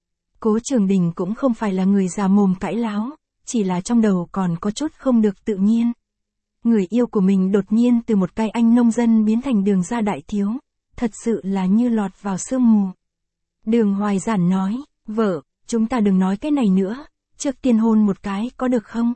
Speaker 1: Cố Trường Đình cũng không phải là người già mồm cãi láo, chỉ là trong đầu còn có chút không được tự nhiên. Người yêu của mình đột nhiên từ một cái anh nông dân biến thành Đường gia đại thiếu, thật sự là như lọt vào sương mù. Đường Hoài Giản nói, vợ, chúng ta đừng nói cái này nữa, trước tiên hôn một cái có được không?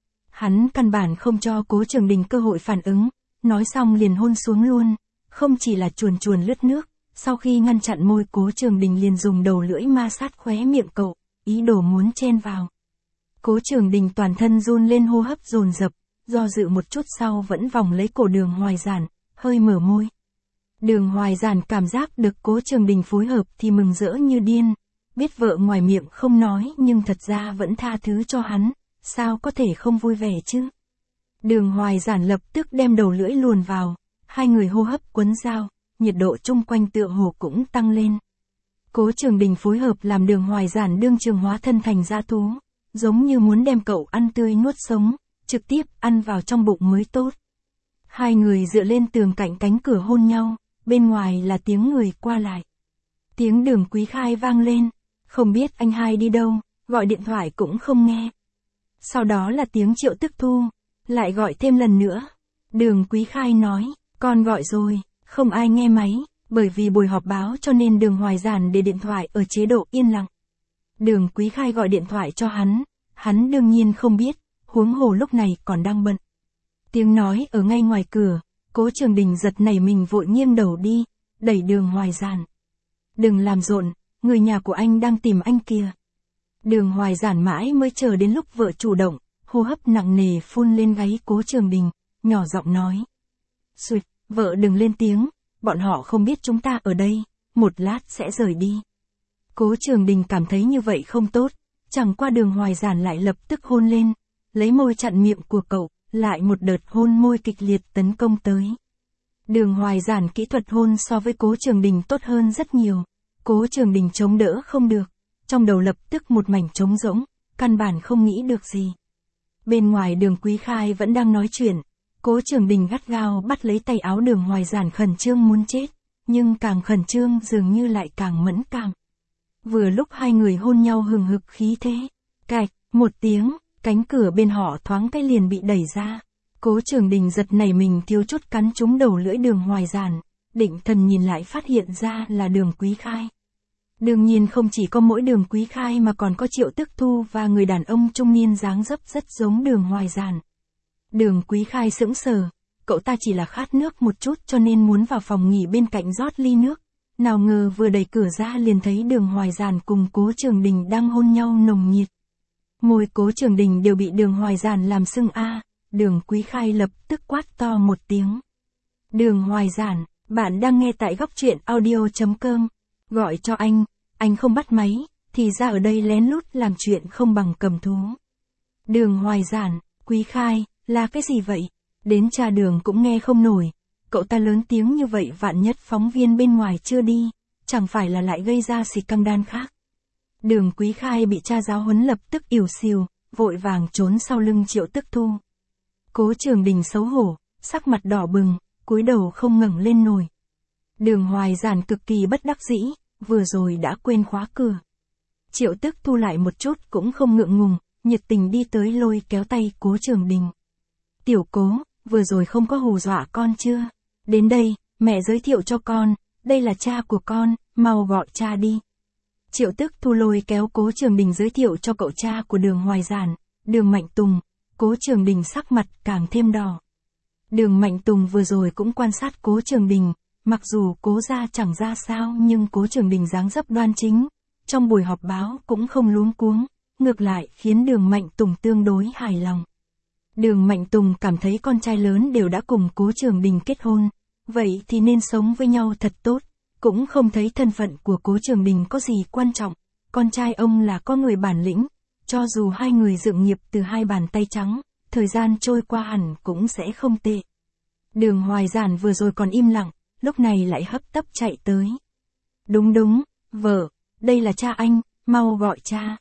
Speaker 1: Hắn căn bản không cho Cố Trường Đình cơ hội phản ứng, nói xong liền hôn xuống luôn, không chỉ là chuồn chuồn lướt nước, sau khi ngăn chặn môi Cố Trường Đình liền dùng đầu lưỡi ma sát khóe miệng cậu, ý đồ muốn chen vào. Cố Trường Đình toàn thân run lên hô hấp dồn dập, do dự một chút sau vẫn vòng lấy cổ Đường Hoài Giản, hơi mở môi. Đường Hoài Giản cảm giác được Cố Trường Đình phối hợp thì mừng rỡ như điên, biết vợ ngoài miệng không nói nhưng thật ra vẫn tha thứ cho hắn, sao có thể không vui vẻ chứ. Đường Hoài Giản lập tức đem đầu lưỡi luồn vào, hai người hô hấp quấn dao, nhiệt độ chung quanh tựa hồ cũng tăng lên. Cố Trường Đình phối hợp làm Đường Hoài Giản đương trường hóa thân thành dã thú, giống như muốn đem cậu ăn tươi nuốt sống, trực tiếp ăn vào trong bụng mới tốt. Hai người dựa lên tường cạnh cánh cửa hôn nhau, bên ngoài là tiếng người qua lại. Tiếng Đường Quý Khai vang lên, không biết anh hai đi đâu, gọi điện thoại cũng không nghe. Sau đó là tiếng Triệu Tức Thu, lại gọi thêm lần nữa. Đường Quý Khai nói, con gọi rồi, không ai nghe máy, bởi vì buổi họp báo cho nên Đường Hoài Giản để điện thoại ở chế độ yên lặng. Đường Quý Khai gọi điện thoại cho hắn, hắn đương nhiên không biết, huống hồ lúc này còn đang bận. Tiếng nói ở ngay ngoài cửa, Cố Trường Đình giật nảy mình vội nghiêng đầu đi, đẩy Đường Hoài Giản. Đừng làm rộn, người nhà của anh đang tìm anh kìa. Đường Hoài Giản mãi mới chờ đến lúc vợ chủ động, hô hấp nặng nề phun lên gáy Cố Trường Đình, nhỏ giọng nói. Xuyệt, vợ đừng lên tiếng, bọn họ không biết chúng ta ở đây, một lát sẽ rời đi. Cố Trường Đình cảm thấy như vậy không tốt, chẳng qua Đường Hoài Giản lại lập tức hôn lên, lấy môi chặn miệng của cậu, lại một đợt hôn môi kịch liệt tấn công tới. Đường Hoài Giản kỹ thuật hôn so với Cố Trường Đình tốt hơn rất nhiều, Cố Trường Đình chống đỡ không được, trong đầu lập tức một mảnh trống rỗng, căn bản không nghĩ được gì. Bên ngoài Đường Quý Khai vẫn đang nói chuyện, Cố Trường Đình gắt gao bắt lấy tay áo Đường Hoài Giản khẩn trương muốn chết, nhưng càng khẩn trương dường như lại càng mẫn cảm. Vừa lúc hai người hôn nhau hừng hực khí thế, cạch, một tiếng, cánh cửa bên họ thoáng cái liền bị đẩy ra. Cố Trường Đình giật nảy mình thiếu chút cắn trúng đầu lưỡi Đường Hoài Giản, định thần nhìn lại phát hiện ra là Đường Quý Khai. Đương nhiên không chỉ có mỗi Đường Quý Khai mà còn có Triệu Tức Thu và người đàn ông trung niên dáng dấp rất giống Đường Hoài Giản. Đường Quý Khai sững sờ, cậu ta chỉ là khát nước một chút cho nên muốn vào phòng nghỉ bên cạnh rót ly nước. Nào ngờ vừa đẩy cửa ra liền thấy Đường Hoài Giản cùng Cố Trường Đình đang hôn nhau nồng nhiệt. Môi Cố Trường Đình đều bị Đường Hoài Giản làm sưng a. Đường Quý Khai lập tức quát to một tiếng. Đường Hoài Giản, bạn đang nghe tại góc truyện audio chấm com. Gọi cho anh, anh không bắt máy, thì ra ở đây lén lút làm chuyện không bằng cầm thú. Đường Hoài Giản, Quý Khai, là cái gì vậy? Đến cha Đường cũng nghe không nổi. Cậu ta lớn tiếng như vậy vạn nhất phóng viên bên ngoài chưa đi, chẳng phải là lại gây ra xì căng đan khác. Đường Quý Khai bị cha giáo huấn lập tức ỉu xìu, vội vàng trốn sau lưng Triệu Tức Thu. Cố Trường Đình xấu hổ, sắc mặt đỏ bừng, cúi đầu không ngẩng lên nổi. Đường Hoài Giản cực kỳ bất đắc dĩ, vừa rồi đã quên khóa cửa. Triệu Tức Thu lại một chút cũng không ngượng ngùng, nhiệt tình đi tới lôi kéo tay Cố Trường Đình. Tiểu Cố, vừa rồi không có hù dọa con chưa? Đến đây, mẹ giới thiệu cho con, đây là cha của con, mau gọi cha đi. Triệu Tức Thu lôi kéo Cố Trường Đình giới thiệu cho cậu cha của Đường Hoài Giản, Đường Mạnh Tùng. Cố Trường Đình sắc mặt càng thêm đỏ. Đường Mạnh Tùng vừa rồi cũng quan sát Cố Trường Đình, mặc dù Cố gia chẳng ra sao nhưng Cố Trường Đình dáng dấp đoan chính, trong buổi họp báo cũng không luống cuống, ngược lại khiến Đường Mạnh Tùng tương đối hài lòng. Đường Mạnh Tùng cảm thấy con trai lớn đều đã cùng Cố Trường Đình kết hôn, vậy thì nên sống với nhau thật tốt, cũng không thấy thân phận của Cố Trường Đình có gì quan trọng, con trai ông là có người bản lĩnh, cho dù hai người dựng nghiệp từ hai bàn tay trắng, thời gian trôi qua hẳn cũng sẽ không tệ. Đường Hoài Giản vừa rồi còn im lặng, lúc này lại hấp tấp chạy tới. Đúng đúng, vợ, đây là cha anh, mau gọi cha.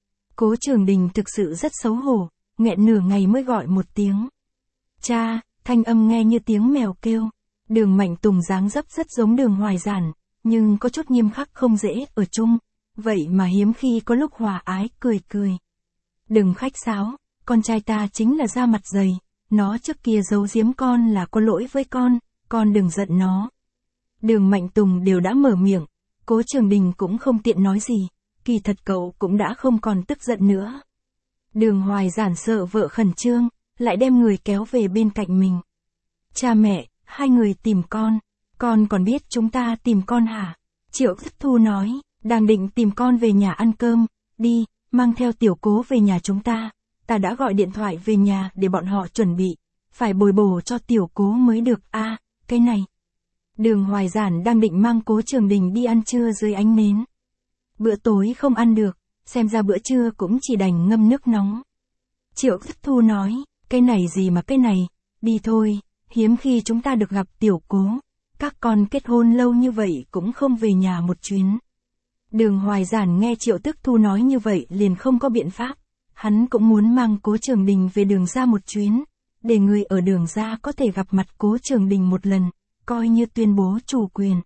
Speaker 1: Cố Trường Đình thực sự rất xấu hổ, nghẹn nửa ngày mới gọi một tiếng. Cha, thanh âm nghe như tiếng mèo kêu. Đường Mạnh Tùng dáng dấp rất giống Đường Hoài Giản, nhưng có chút nghiêm khắc không dễ ở chung, vậy mà hiếm khi có lúc hòa ái cười cười. Đừng khách sáo, con trai ta chính là da mặt dày, nó trước kia giấu giếm con là có lỗi với con, con đừng giận nó. Đường Mạnh Tùng đều đã mở miệng, Cố Trường Đình cũng không tiện nói gì, kỳ thật cậu cũng đã không còn tức giận nữa. Đường Hoài Giản sợ vợ khẩn trương, lại đem người kéo về bên cạnh mình. Cha mẹ, hai người tìm con, con còn biết chúng ta tìm con hả? Triệu Tức Thu nói, đang định tìm con về nhà ăn cơm, đi, mang theo Tiểu Cố về nhà chúng ta, ta đã gọi điện thoại về nhà để bọn họ chuẩn bị, phải bồi bổ cho Tiểu Cố mới được a à, cái này. Đường Hoài Giản đang định mang Cố Trường Đình đi ăn trưa dưới ánh nến. Bữa tối không ăn được, xem ra bữa trưa cũng chỉ đành ngâm nước nóng. Triệu Tức Thu nói, cái này gì mà cái này, đi thôi, hiếm khi chúng ta được gặp Tiểu Cố, các con kết hôn lâu như vậy cũng không về nhà một chuyến. Đường Hoài Giản nghe Triệu Tức Thu nói như vậy liền không có biện pháp, hắn cũng muốn mang Cố Trường Đình về Đường gia một chuyến, để người ở Đường gia có thể gặp mặt Cố Trường Đình một lần, coi như tuyên bố chủ quyền.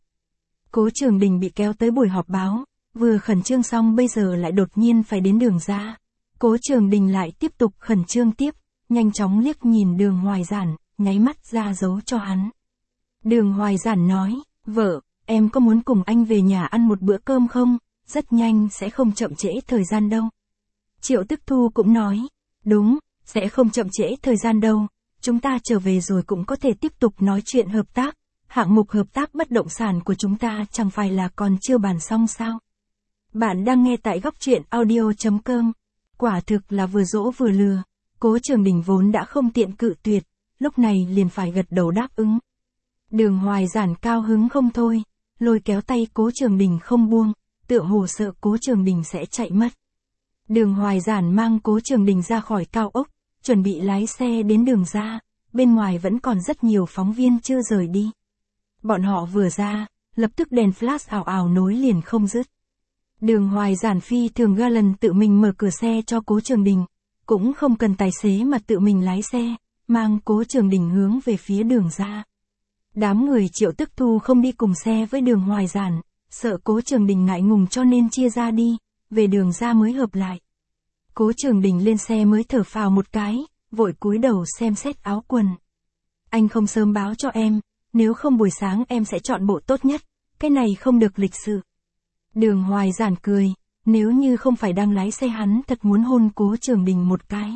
Speaker 1: Cố Trường Đình bị kéo tới buổi họp báo, vừa khẩn trương xong bây giờ lại đột nhiên phải đến Đường gia. Cố Trường Đình lại tiếp tục khẩn trương tiếp, nhanh chóng liếc nhìn Đường Hoài Giản, nháy mắt ra dấu cho hắn. Đường Hoài Giản nói, vợ, em có muốn cùng anh về nhà ăn một bữa cơm không? Rất nhanh sẽ không chậm trễ thời gian đâu. Triệu Tức Thu cũng nói, đúng, sẽ không chậm trễ thời gian đâu, chúng ta trở về rồi cũng có thể tiếp tục nói chuyện hợp tác, hạng mục hợp tác bất động sản của chúng ta chẳng phải là còn chưa bàn xong sao? Bạn đang nghe tại góc truyện audio chấm com, quả thực là vừa dỗ vừa lừa, Cố Trường Đình vốn đã không tiện cự tuyệt, lúc này liền phải gật đầu đáp ứng. Đường Hoài Giản cao hứng không thôi, lôi kéo tay Cố Trường Đình không buông, tựa hồ sợ Cố Trường Đình sẽ chạy mất. Đường Hoài Giản mang Cố Trường Đình ra khỏi cao ốc, chuẩn bị lái xe đến Đường gia, bên ngoài vẫn còn rất nhiều phóng viên chưa rời đi. Bọn họ vừa ra, lập tức đèn flash ảo ảo nối liền không dứt. Đường Hoài Giản phi thường ga lần tự mình mở cửa xe cho Cố Trường Đình, cũng không cần tài xế mà tự mình lái xe, mang Cố Trường Đình hướng về phía Đường gia. Đám người Triệu Tức Thu không đi cùng xe với Đường Hoài Giản, sợ Cố Trường Đình ngại ngùng cho nên chia ra đi, về Đường gia mới hợp lại. Cố Trường Đình lên xe mới thở phào một cái, vội cúi đầu xem xét áo quần. Anh không sớm báo cho em, nếu không buổi sáng em sẽ chọn bộ tốt nhất, cái này không được lịch sự. Đường Hoài Giản cười, nếu như không phải đang lái xe hắn thật muốn hôn Cố Trường Đình một cái.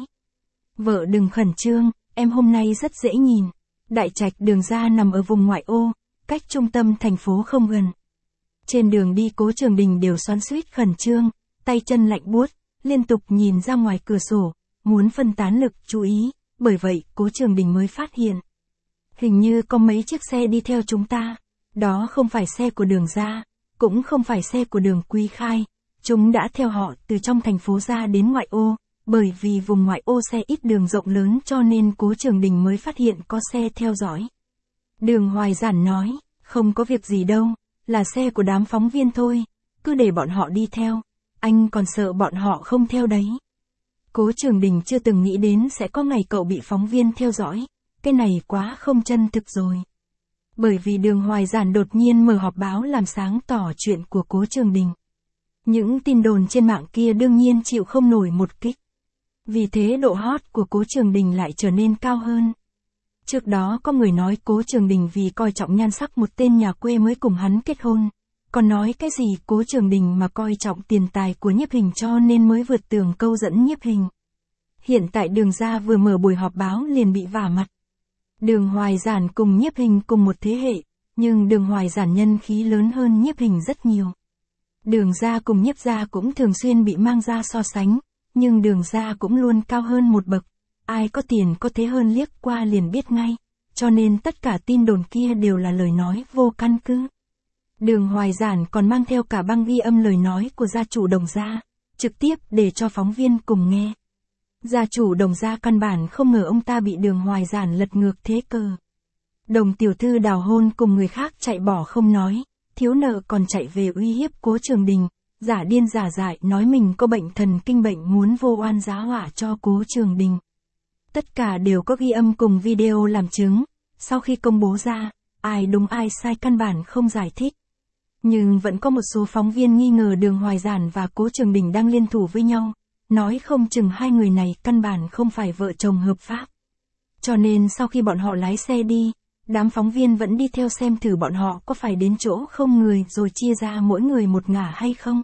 Speaker 1: Vợ đừng khẩn trương, em hôm nay rất dễ nhìn. Đại trạch Đường gia nằm ở vùng ngoại ô, cách trung tâm thành phố không gần. Trên đường đi Cố Trường Đình đều xoắn xuýt khẩn trương, tay chân lạnh buốt, liên tục nhìn ra ngoài cửa sổ, muốn phân tán lực chú ý, bởi vậy Cố Trường Đình mới phát hiện. Hình như có mấy chiếc xe đi theo chúng ta, đó không phải xe của Đường gia, cũng không phải xe của Đường Quý Khai, chúng đã theo họ từ trong thành phố ra đến ngoại ô, bởi vì vùng ngoại ô xe ít đường rộng lớn cho nên Cố Trường Đình mới phát hiện có xe theo dõi. Đường Hoài Giản nói, không có việc gì đâu, là xe của đám phóng viên thôi, cứ để bọn họ đi theo, anh còn sợ bọn họ không theo đấy. Cố Trường Đình chưa từng nghĩ đến sẽ có ngày cậu bị phóng viên theo dõi, cái này quá không chân thực rồi. Bởi vì Đường Hoài Giản đột nhiên mở họp báo làm sáng tỏ chuyện của Cố Trường Đình. Những tin đồn trên mạng kia đương nhiên chịu không nổi một kích. Vì thế độ hot của Cố Trường Đình lại trở nên cao hơn. Trước đó có người nói Cố Trường Đình vì coi trọng nhan sắc một tên nhà quê mới cùng hắn kết hôn. Còn nói cái gì Cố Trường Đình mà coi trọng tiền tài của Nhiếp Hình cho nên mới vượt tường câu dẫn Nhiếp Hình. Hiện tại Đường Gia vừa mở buổi họp báo liền bị vả mặt. Đường Hoài Giản cùng Nhiếp Hình cùng một thế hệ, nhưng Đường Hoài Giản nhân khí lớn hơn Nhiếp Hình rất nhiều. Đường Gia cùng Nhiếp Gia cũng thường xuyên bị mang ra so sánh, nhưng Đường Gia cũng luôn cao hơn một bậc. Ai có tiền có thế hơn liếc qua liền biết ngay, cho nên tất cả tin đồn kia đều là lời nói vô căn cứ. Đường Hoài Giản còn mang theo cả băng ghi âm lời nói của gia chủ Đồng Gia, trực tiếp để cho phóng viên cùng nghe. Gia chủ Đồng Gia căn bản không ngờ ông ta bị Đường Hoài Giản lật ngược thế cờ. Đồng tiểu thư đào hôn cùng người khác chạy bỏ không nói, thiếu nợ còn chạy về uy hiếp Cố Trường Đình, giả điên giả dại nói mình có bệnh thần kinh bệnh muốn vô oan giá họa cho Cố Trường Đình. Tất cả đều có ghi âm cùng video làm chứng, sau khi công bố ra, ai đúng ai sai căn bản không giải thích. Nhưng vẫn có một số phóng viên nghi ngờ Đường Hoài Giản và Cố Trường Đình đang liên thủ với nhau, nói không chừng hai người này căn bản không phải vợ chồng hợp pháp. Cho nên sau khi bọn họ lái xe đi, đám phóng viên vẫn đi theo xem thử bọn họ có phải đến chỗ không người rồi chia ra mỗi người một ngả hay không.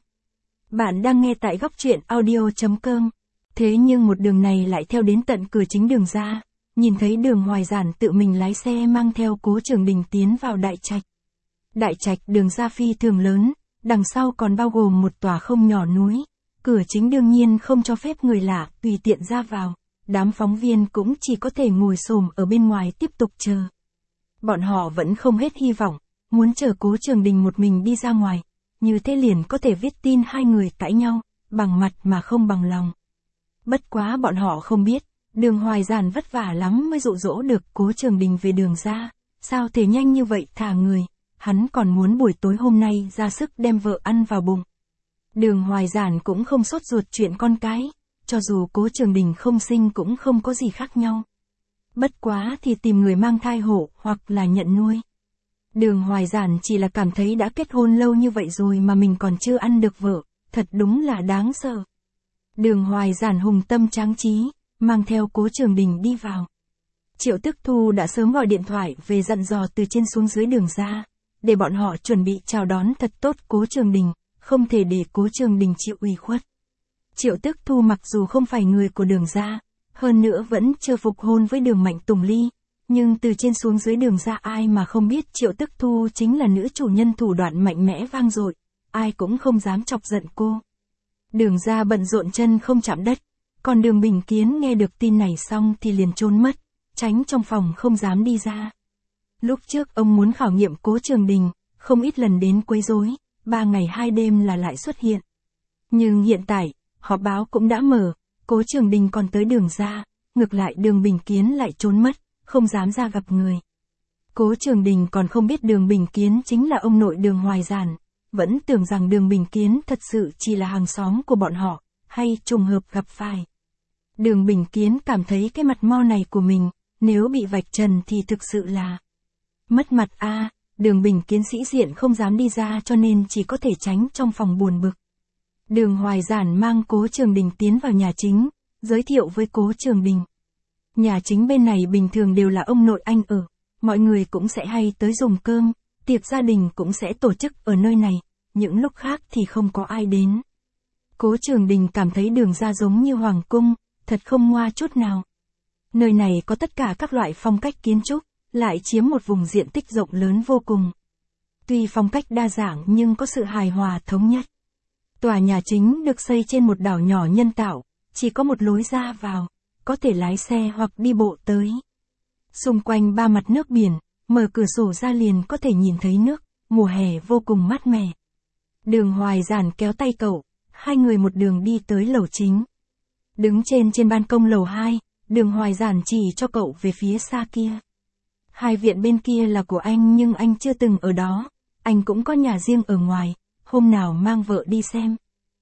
Speaker 1: Bạn đang nghe tại góc truyện audio chấm com. Thế nhưng một đường này lại theo đến tận cửa chính Đường Gia, nhìn thấy Đường Hoài Giản tự mình lái xe mang theo Cố Trường Đình tiến vào đại trạch. Đại trạch Đường Gia phi thường lớn, đằng sau còn bao gồm một tòa không nhỏ núi, cửa chính đương nhiên không cho phép người lạ tùy tiện ra vào, đám phóng viên cũng chỉ có thể ngồi xổm ở bên ngoài tiếp tục chờ. Bọn họ vẫn không hết hy vọng, muốn chờ Cố Trường Đình một mình đi ra ngoài, như thế liền có thể viết tin hai người cãi nhau, bằng mặt mà không bằng lòng. Bất quá bọn họ không biết, Đường Hoài Giản vất vả lắm mới dụ dỗ được Cố Trường Đình về Đường Gia, sao thể nhanh như vậy thả người, hắn còn muốn buổi tối hôm nay ra sức đem vợ ăn vào bụng. Đường Hoài Giản cũng không sốt ruột chuyện con cái, cho dù Cố Trường Đình không sinh cũng không có gì khác nhau. Bất quá thì tìm người mang thai hộ hoặc là nhận nuôi. Đường Hoài Giản chỉ là cảm thấy đã kết hôn lâu như vậy rồi mà mình còn chưa ăn được vợ, thật đúng là đáng sợ. Đường Hoài Giản hùng tâm tráng trí, mang theo Cố Trường Đình đi vào. Triệu Tức Thu đã sớm gọi điện thoại về dặn dò từ trên xuống dưới Đường Gia, để bọn họ chuẩn bị chào đón thật tốt Cố Trường Đình, không thể để Cố Trường Đình chịu ủy khuất. Triệu Tức Thu mặc dù không phải người của Đường Gia, hơn nữa vẫn chưa phục hôn với Đường Mạnh Tùng Ly, nhưng từ trên xuống dưới Đường Gia ai mà không biết Triệu Tức Thu chính là nữ chủ nhân thủ đoạn mạnh mẽ vang dội, ai cũng không dám chọc giận cô. Đường Gia bận rộn chân không chạm đất, còn Đường Bình Kiến nghe được tin này xong thì liền trốn mất, tránh trong phòng không dám đi ra. Lúc trước ông muốn khảo nghiệm Cố Trường Đình, không ít lần đến quấy rối, ba ngày hai đêm là lại xuất hiện. Nhưng hiện tại, họp báo cũng đã mở, Cố Trường Đình còn tới Đường Gia, ngược lại Đường Bình Kiến lại trốn mất, không dám ra gặp người. Cố Trường Đình còn không biết Đường Bình Kiến chính là ông nội Đường Hoài Giản, vẫn tưởng rằng Đường Bình Kiến thật sự chỉ là hàng xóm của bọn họ, hay trùng hợp gặp phải. Đường Bình Kiến cảm thấy cái mặt mo này của mình, nếu bị vạch trần thì thực sự là mất mặt a. À, Đường Bình Kiến sĩ diện không dám đi ra cho nên chỉ có thể tránh trong phòng buồn bực. Đường Hoài Giản mang Cố Trường Đình tiến vào nhà chính, giới thiệu với Cố Trường Đình. Nhà chính bên này bình thường đều là ông nội anh ở, mọi người cũng sẽ hay tới dùng cơm, tiệc gia đình cũng sẽ tổ chức ở nơi này, những lúc khác thì không có ai đến. Cố Trường Đình cảm thấy Đường Gia giống như hoàng cung, thật không ngoa chút nào. Nơi này có tất cả các loại phong cách kiến trúc, lại chiếm một vùng diện tích rộng lớn vô cùng. Tuy phong cách đa dạng nhưng có sự hài hòa thống nhất. Tòa nhà chính được xây trên một đảo nhỏ nhân tạo, chỉ có một lối ra vào, có thể lái xe hoặc đi bộ tới. Xung quanh ba mặt nước biển, mở cửa sổ ra liền có thể nhìn thấy nước, mùa hè vô cùng mát mẻ. Đường Hoài Giản kéo tay cậu, hai người một đường đi tới lầu chính. Đứng trên trên ban công lầu hai, Đường Hoài Giản chỉ cho cậu về phía xa kia. Hai viện bên kia là của anh nhưng anh chưa từng ở đó, anh cũng có nhà riêng ở ngoài, hôm nào mang vợ đi xem.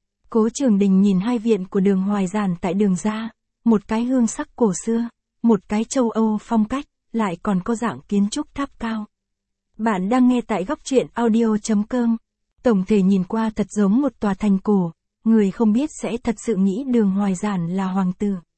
Speaker 1: Cố Trường Đình nhìn hai viện của Đường Hoài Giản tại Đường Gia, một cái hương sắc cổ xưa, một cái châu Âu phong cách, lại còn có dạng kiến trúc tháp cao. Bạn đang nghe tại góc truyện audio chấm com. Tổng thể nhìn qua thật giống một tòa thành cổ, người không biết sẽ thật sự nghĩ Đường Hoài Giản là hoàng tử.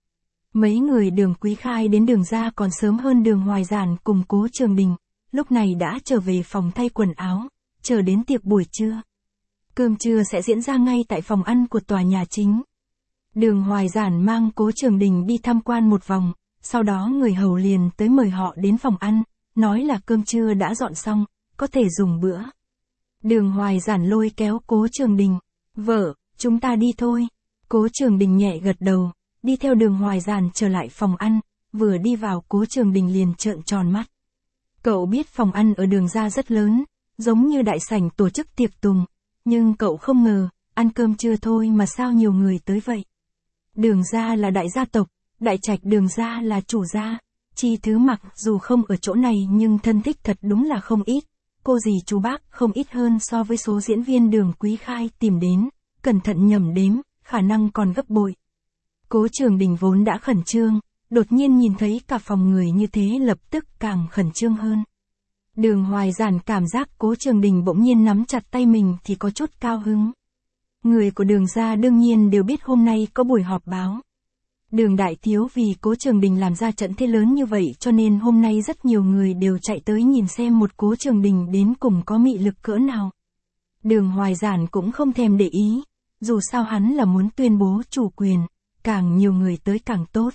Speaker 1: Mấy người Đường Quý Khai đến Đường ra còn sớm hơn Đường Hoài Giản cùng Cố Trường Đình, lúc này đã trở về phòng thay quần áo, chờ đến tiệc buổi trưa. Cơm trưa sẽ diễn ra ngay tại phòng ăn của tòa nhà chính. Đường Hoài Giản mang Cố Trường Đình đi tham quan một vòng, sau đó người hầu liền tới mời họ đến phòng ăn, nói là cơm trưa đã dọn xong, có thể dùng bữa. Đường Hoài Giản lôi kéo Cố Trường Đình, vợ, chúng ta đi thôi. Cố Trường Đình nhẹ gật đầu, đi theo Đường Hoài Giản trở lại phòng ăn, vừa đi vào Cố Trường Đình liền trợn tròn mắt. Cậu biết phòng ăn ở Đường ra rất lớn, giống như đại sảnh tổ chức tiệc tùng, nhưng cậu không ngờ, ăn cơm trưa thôi mà sao nhiều người tới vậy. Đường ra là đại gia tộc, đại trạch Đường ra là chủ gia, Chi Thứ Mặc dù không ở chỗ này nhưng thân thích thật đúng là không ít, cô dì chú bác không ít hơn so với số diễn viên Đường Quý Khai tìm đến, cẩn thận nhẩm đếm, khả năng còn gấp bội. Cố Trường Đình vốn đã khẩn trương, đột nhiên nhìn thấy cả phòng người như thế lập tức càng khẩn trương hơn. Đường Hoài Giản cảm giác Cố Trường Đình bỗng nhiên nắm chặt tay mình thì có chút cao hứng. Người của Đường ra đương nhiên đều biết hôm nay có buổi họp báo. Đường đại thiếu vì Cố Trường Đình làm ra trận thế lớn như vậy cho nên hôm nay rất nhiều người đều chạy tới nhìn xem một Cố Trường Đình đến cùng có mị lực cỡ nào. Đường Hoài Giản cũng không thèm để ý, dù sao hắn là muốn tuyên bố chủ quyền, càng nhiều người tới càng tốt.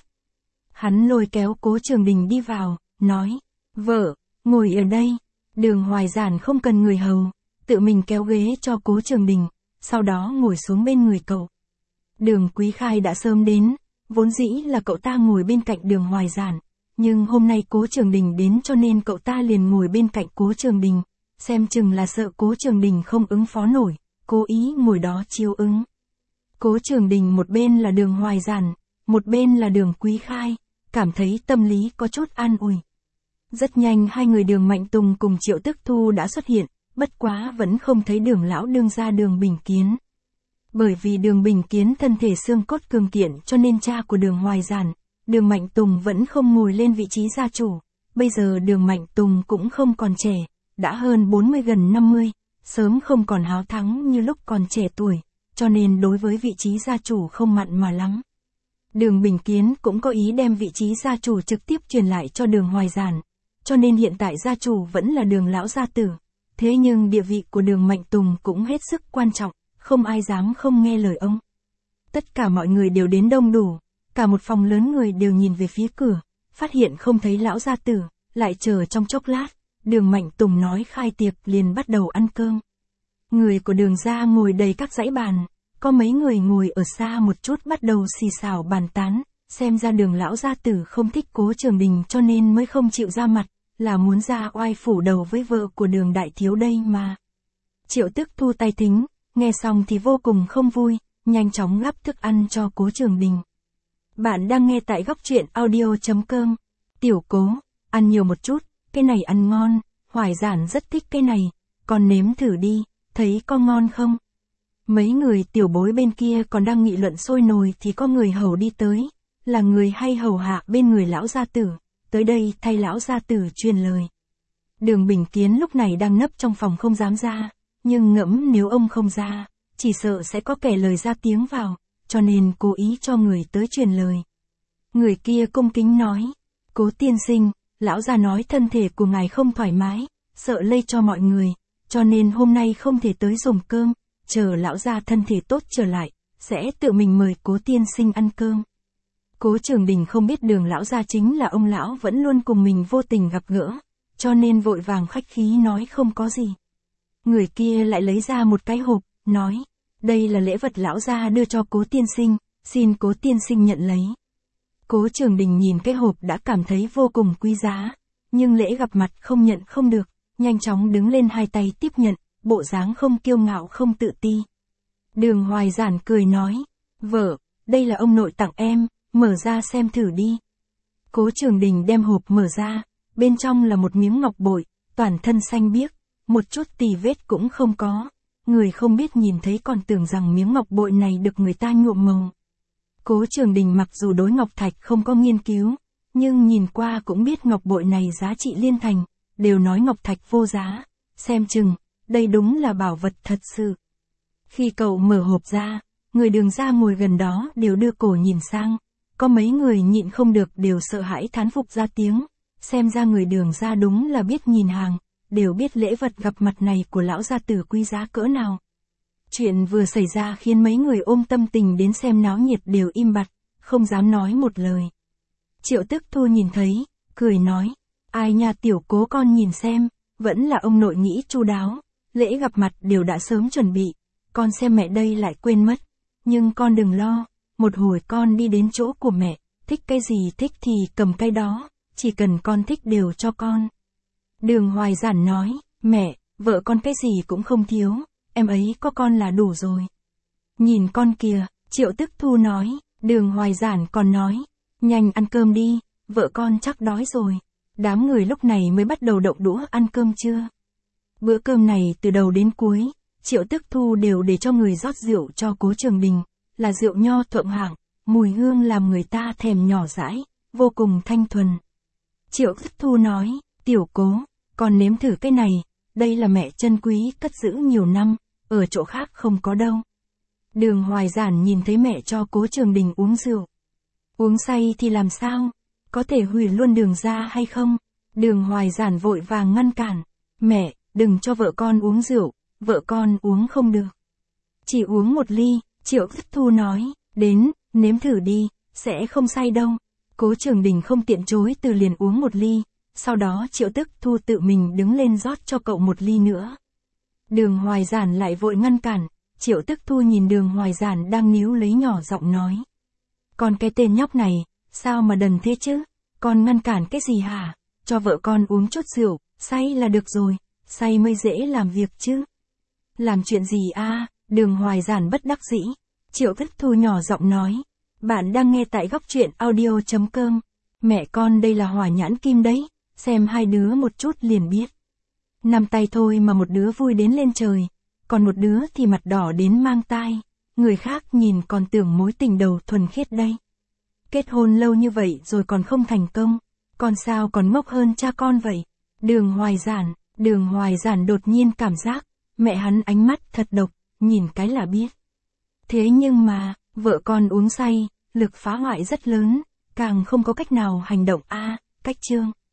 Speaker 1: Hắn lôi kéo Cố Trường Đình đi vào, nói, vợ, ngồi ở đây. Đường Hoài Giản không cần người hầu, tự mình kéo ghế cho Cố Trường Đình, sau đó ngồi xuống bên người cậu. Đường Quý Khai đã sớm đến, vốn dĩ là cậu ta ngồi bên cạnh Đường Hoài Giản, nhưng hôm nay Cố Trường Đình đến cho nên cậu ta liền ngồi bên cạnh Cố Trường Đình, xem chừng là sợ Cố Trường Đình không ứng phó nổi, cố ý ngồi đó chiếu ứng. Cố Trường Đình một bên là Đường Hoài Giản, một bên là Đường Quý Khai, cảm thấy tâm lý có chút an ủi. Rất nhanh hai người Đường Mạnh Tùng cùng Triệu Tức Thu đã xuất hiện, bất quá vẫn không thấy Đường lão đương gia Đường Bình Kiến. Bởi vì Đường Bình Kiến thân thể xương cốt cường kiện cho nên cha của Đường Hoài Giản, Đường Mạnh Tùng vẫn không ngồi lên vị trí gia chủ. Bây giờ Đường Mạnh Tùng cũng không còn trẻ, đã hơn bốn mươi gần năm mươi, sớm không còn háo thắng như lúc còn trẻ tuổi, cho nên đối với vị trí gia chủ không mặn mà lắm. Đường Bình Kiến cũng có ý đem vị trí gia chủ trực tiếp truyền lại cho Đường Hoài Giản, cho nên hiện tại gia chủ vẫn là Đường lão gia tử. Thế nhưng địa vị của Đường Mạnh Tùng cũng hết sức quan trọng, không ai dám không nghe lời ông. Tất cả mọi người đều đến đông đủ, cả một phòng lớn người đều nhìn về phía cửa, phát hiện không thấy lão gia tử, lại chờ trong chốc lát, Đường Mạnh Tùng nói khai tiệc liền bắt đầu ăn cơm. Người của Đường gia ngồi đầy các dãy bàn, có mấy người ngồi ở xa một chút bắt đầu xì xào bàn tán, xem ra Đường lão gia tử không thích Cố Trường Đình cho nên mới không chịu ra mặt, là muốn ra oai phủ đầu với vợ của Đường đại thiếu đây mà. Triệu Tức Thu tay thính, nghe xong thì vô cùng không vui, nhanh chóng gắp thức ăn cho Cố Trường Đình. Bạn đang nghe tại góc truyện audio chấm com. Tiểu Cố, ăn nhiều một chút, cái này ăn ngon, Hoài Giản rất thích cái này, con nếm thử đi, thấy có ngon không? Mấy người tiểu bối bên kia còn đang nghị luận sôi nổi thì có người hầu đi tới, là người hay hầu hạ bên người lão gia tử, tới đây thay lão gia tử truyền lời. Đường Bình Kiến lúc này đang nấp trong phòng không dám ra, nhưng ngẫm nếu ông không ra, chỉ sợ sẽ có kẻ lời ra tiếng vào, cho nên cố ý cho người tới truyền lời. Người kia cung kính nói, Cố tiên sinh, lão gia nói thân thể của ngài không thoải mái, sợ lây cho mọi người, cho nên hôm nay không thể tới dùng cơm, chờ lão gia thân thể tốt trở lại, sẽ tự mình mời Cố tiên sinh ăn cơm. Cố Trường Đình không biết Đường lão gia chính là ông lão vẫn luôn cùng mình vô tình gặp gỡ, cho nên vội vàng khách khí nói không có gì. Người kia lại lấy ra một cái hộp, nói, đây là lễ vật lão gia đưa cho Cố tiên sinh, xin Cố tiên sinh nhận lấy. Cố Trường Đình nhìn cái hộp đã cảm thấy vô cùng quý giá, nhưng lễ gặp mặt không nhận không được, nhanh chóng đứng lên hai tay tiếp nhận, bộ dáng không kiêu ngạo không tự ti. Đường Hoài Giản cười nói, vợ, đây là ông nội tặng em, mở ra xem thử đi. Cố Trường Đình đem hộp mở ra, bên trong là một miếng ngọc bội, toàn thân xanh biếc, một chút tì vết cũng không có. Người không biết nhìn thấy còn tưởng rằng miếng ngọc bội này được người ta nhuộm màu. Cố Trường Đình mặc dù đối ngọc thạch không có nghiên cứu, nhưng nhìn qua cũng biết ngọc bội này giá trị liên thành, đều nói ngọc thạch vô giá, xem chừng, đây đúng là bảo vật thật sự. Khi cậu mở hộp ra, người Đường ra ngồi gần đó đều đưa cổ nhìn sang, có mấy người nhịn không được đều sợ hãi thán phục ra tiếng, xem ra người Đường gia đúng là biết nhìn hàng, đều biết lễ vật gặp mặt này của lão gia tử quý giá cỡ nào. Chuyện vừa xảy ra khiến mấy người ôm tâm tình đến xem náo nhiệt đều im bặt, không dám nói một lời. Triệu Tức Thu nhìn thấy, cười nói, ai nha tiểu Cố con nhìn xem, vẫn là ông nội nghĩ chu đáo, lễ gặp mặt đều đã sớm chuẩn bị, con xem mẹ đây lại quên mất, nhưng con đừng lo, một hồi con đi đến chỗ của mẹ, thích cái gì thích thì cầm cái đó, chỉ cần con thích đều cho con. Đường Hoài Giản nói, mẹ, vợ con cái gì cũng không thiếu, em ấy có con là đủ rồi. Nhìn con kìa, Triệu Tức Thu nói, Đường Hoài Giản còn nói, nhanh ăn cơm đi, vợ con chắc đói rồi. Đám người lúc này mới bắt đầu động đũa ăn cơm trưa. Bữa cơm này từ đầu đến cuối, Triệu Tức Thu đều để cho người rót rượu cho Cố Trường Đình, là rượu nho thượng hạng, mùi hương làm người ta thèm nhỏ dãi, vô cùng thanh thuần. Triệu Tức Thu nói, tiểu Cố, con nếm thử cái này, đây là mẹ chân quý cất giữ nhiều năm, ở chỗ khác không có đâu. Đường Hoài Giản nhìn thấy mẹ cho Cố Trường Đình uống rượu. Uống say thì làm sao? Có thể hủy luôn Đường gia hay không? Đường Hoài Giản vội vàng ngăn cản. Mẹ, đừng cho vợ con uống rượu, vợ con uống không được. Chỉ uống một ly, Triệu Tức Thu nói, đến, nếm thử đi, sẽ không say đâu. Cố Trường Đình không tiện chối từ liền uống một ly, sau đó Triệu Tức Thu tự mình đứng lên rót cho cậu một ly nữa. Đường Hoài Giản lại vội ngăn cản, Triệu Tức Thu nhìn Đường Hoài Giản đang níu lấy nhỏ giọng nói. Còn cái tên nhóc này, sao mà đần thế chứ? Con ngăn cản cái gì hả? Cho vợ con uống chút rượu, say là được rồi, say mới dễ làm việc chứ. Làm chuyện gì a? Đường Hoài Giản bất đắc dĩ. Triệu Tức Thu nhỏ giọng nói. Bạn đang nghe tại góc truyện audio chấm com. Mẹ con đây là hỏa nhãn kim đấy, xem hai đứa một chút liền biết. Năm tay thôi mà một đứa vui đến lên trời, còn một đứa thì mặt đỏ đến mang tai. Người khác nhìn còn tưởng mối tình đầu thuần khiết đây. Kết hôn lâu như vậy rồi còn không thành công, con sao còn ngốc hơn cha con vậy. Đường Hoài Giản, Đường Hoài Giản đột nhiên cảm giác, mẹ hắn ánh mắt thật độc, nhìn cái là biết. Thế nhưng mà, vợ con uống say, lực phá hoại rất lớn, càng không có cách nào hành động a, cách chương.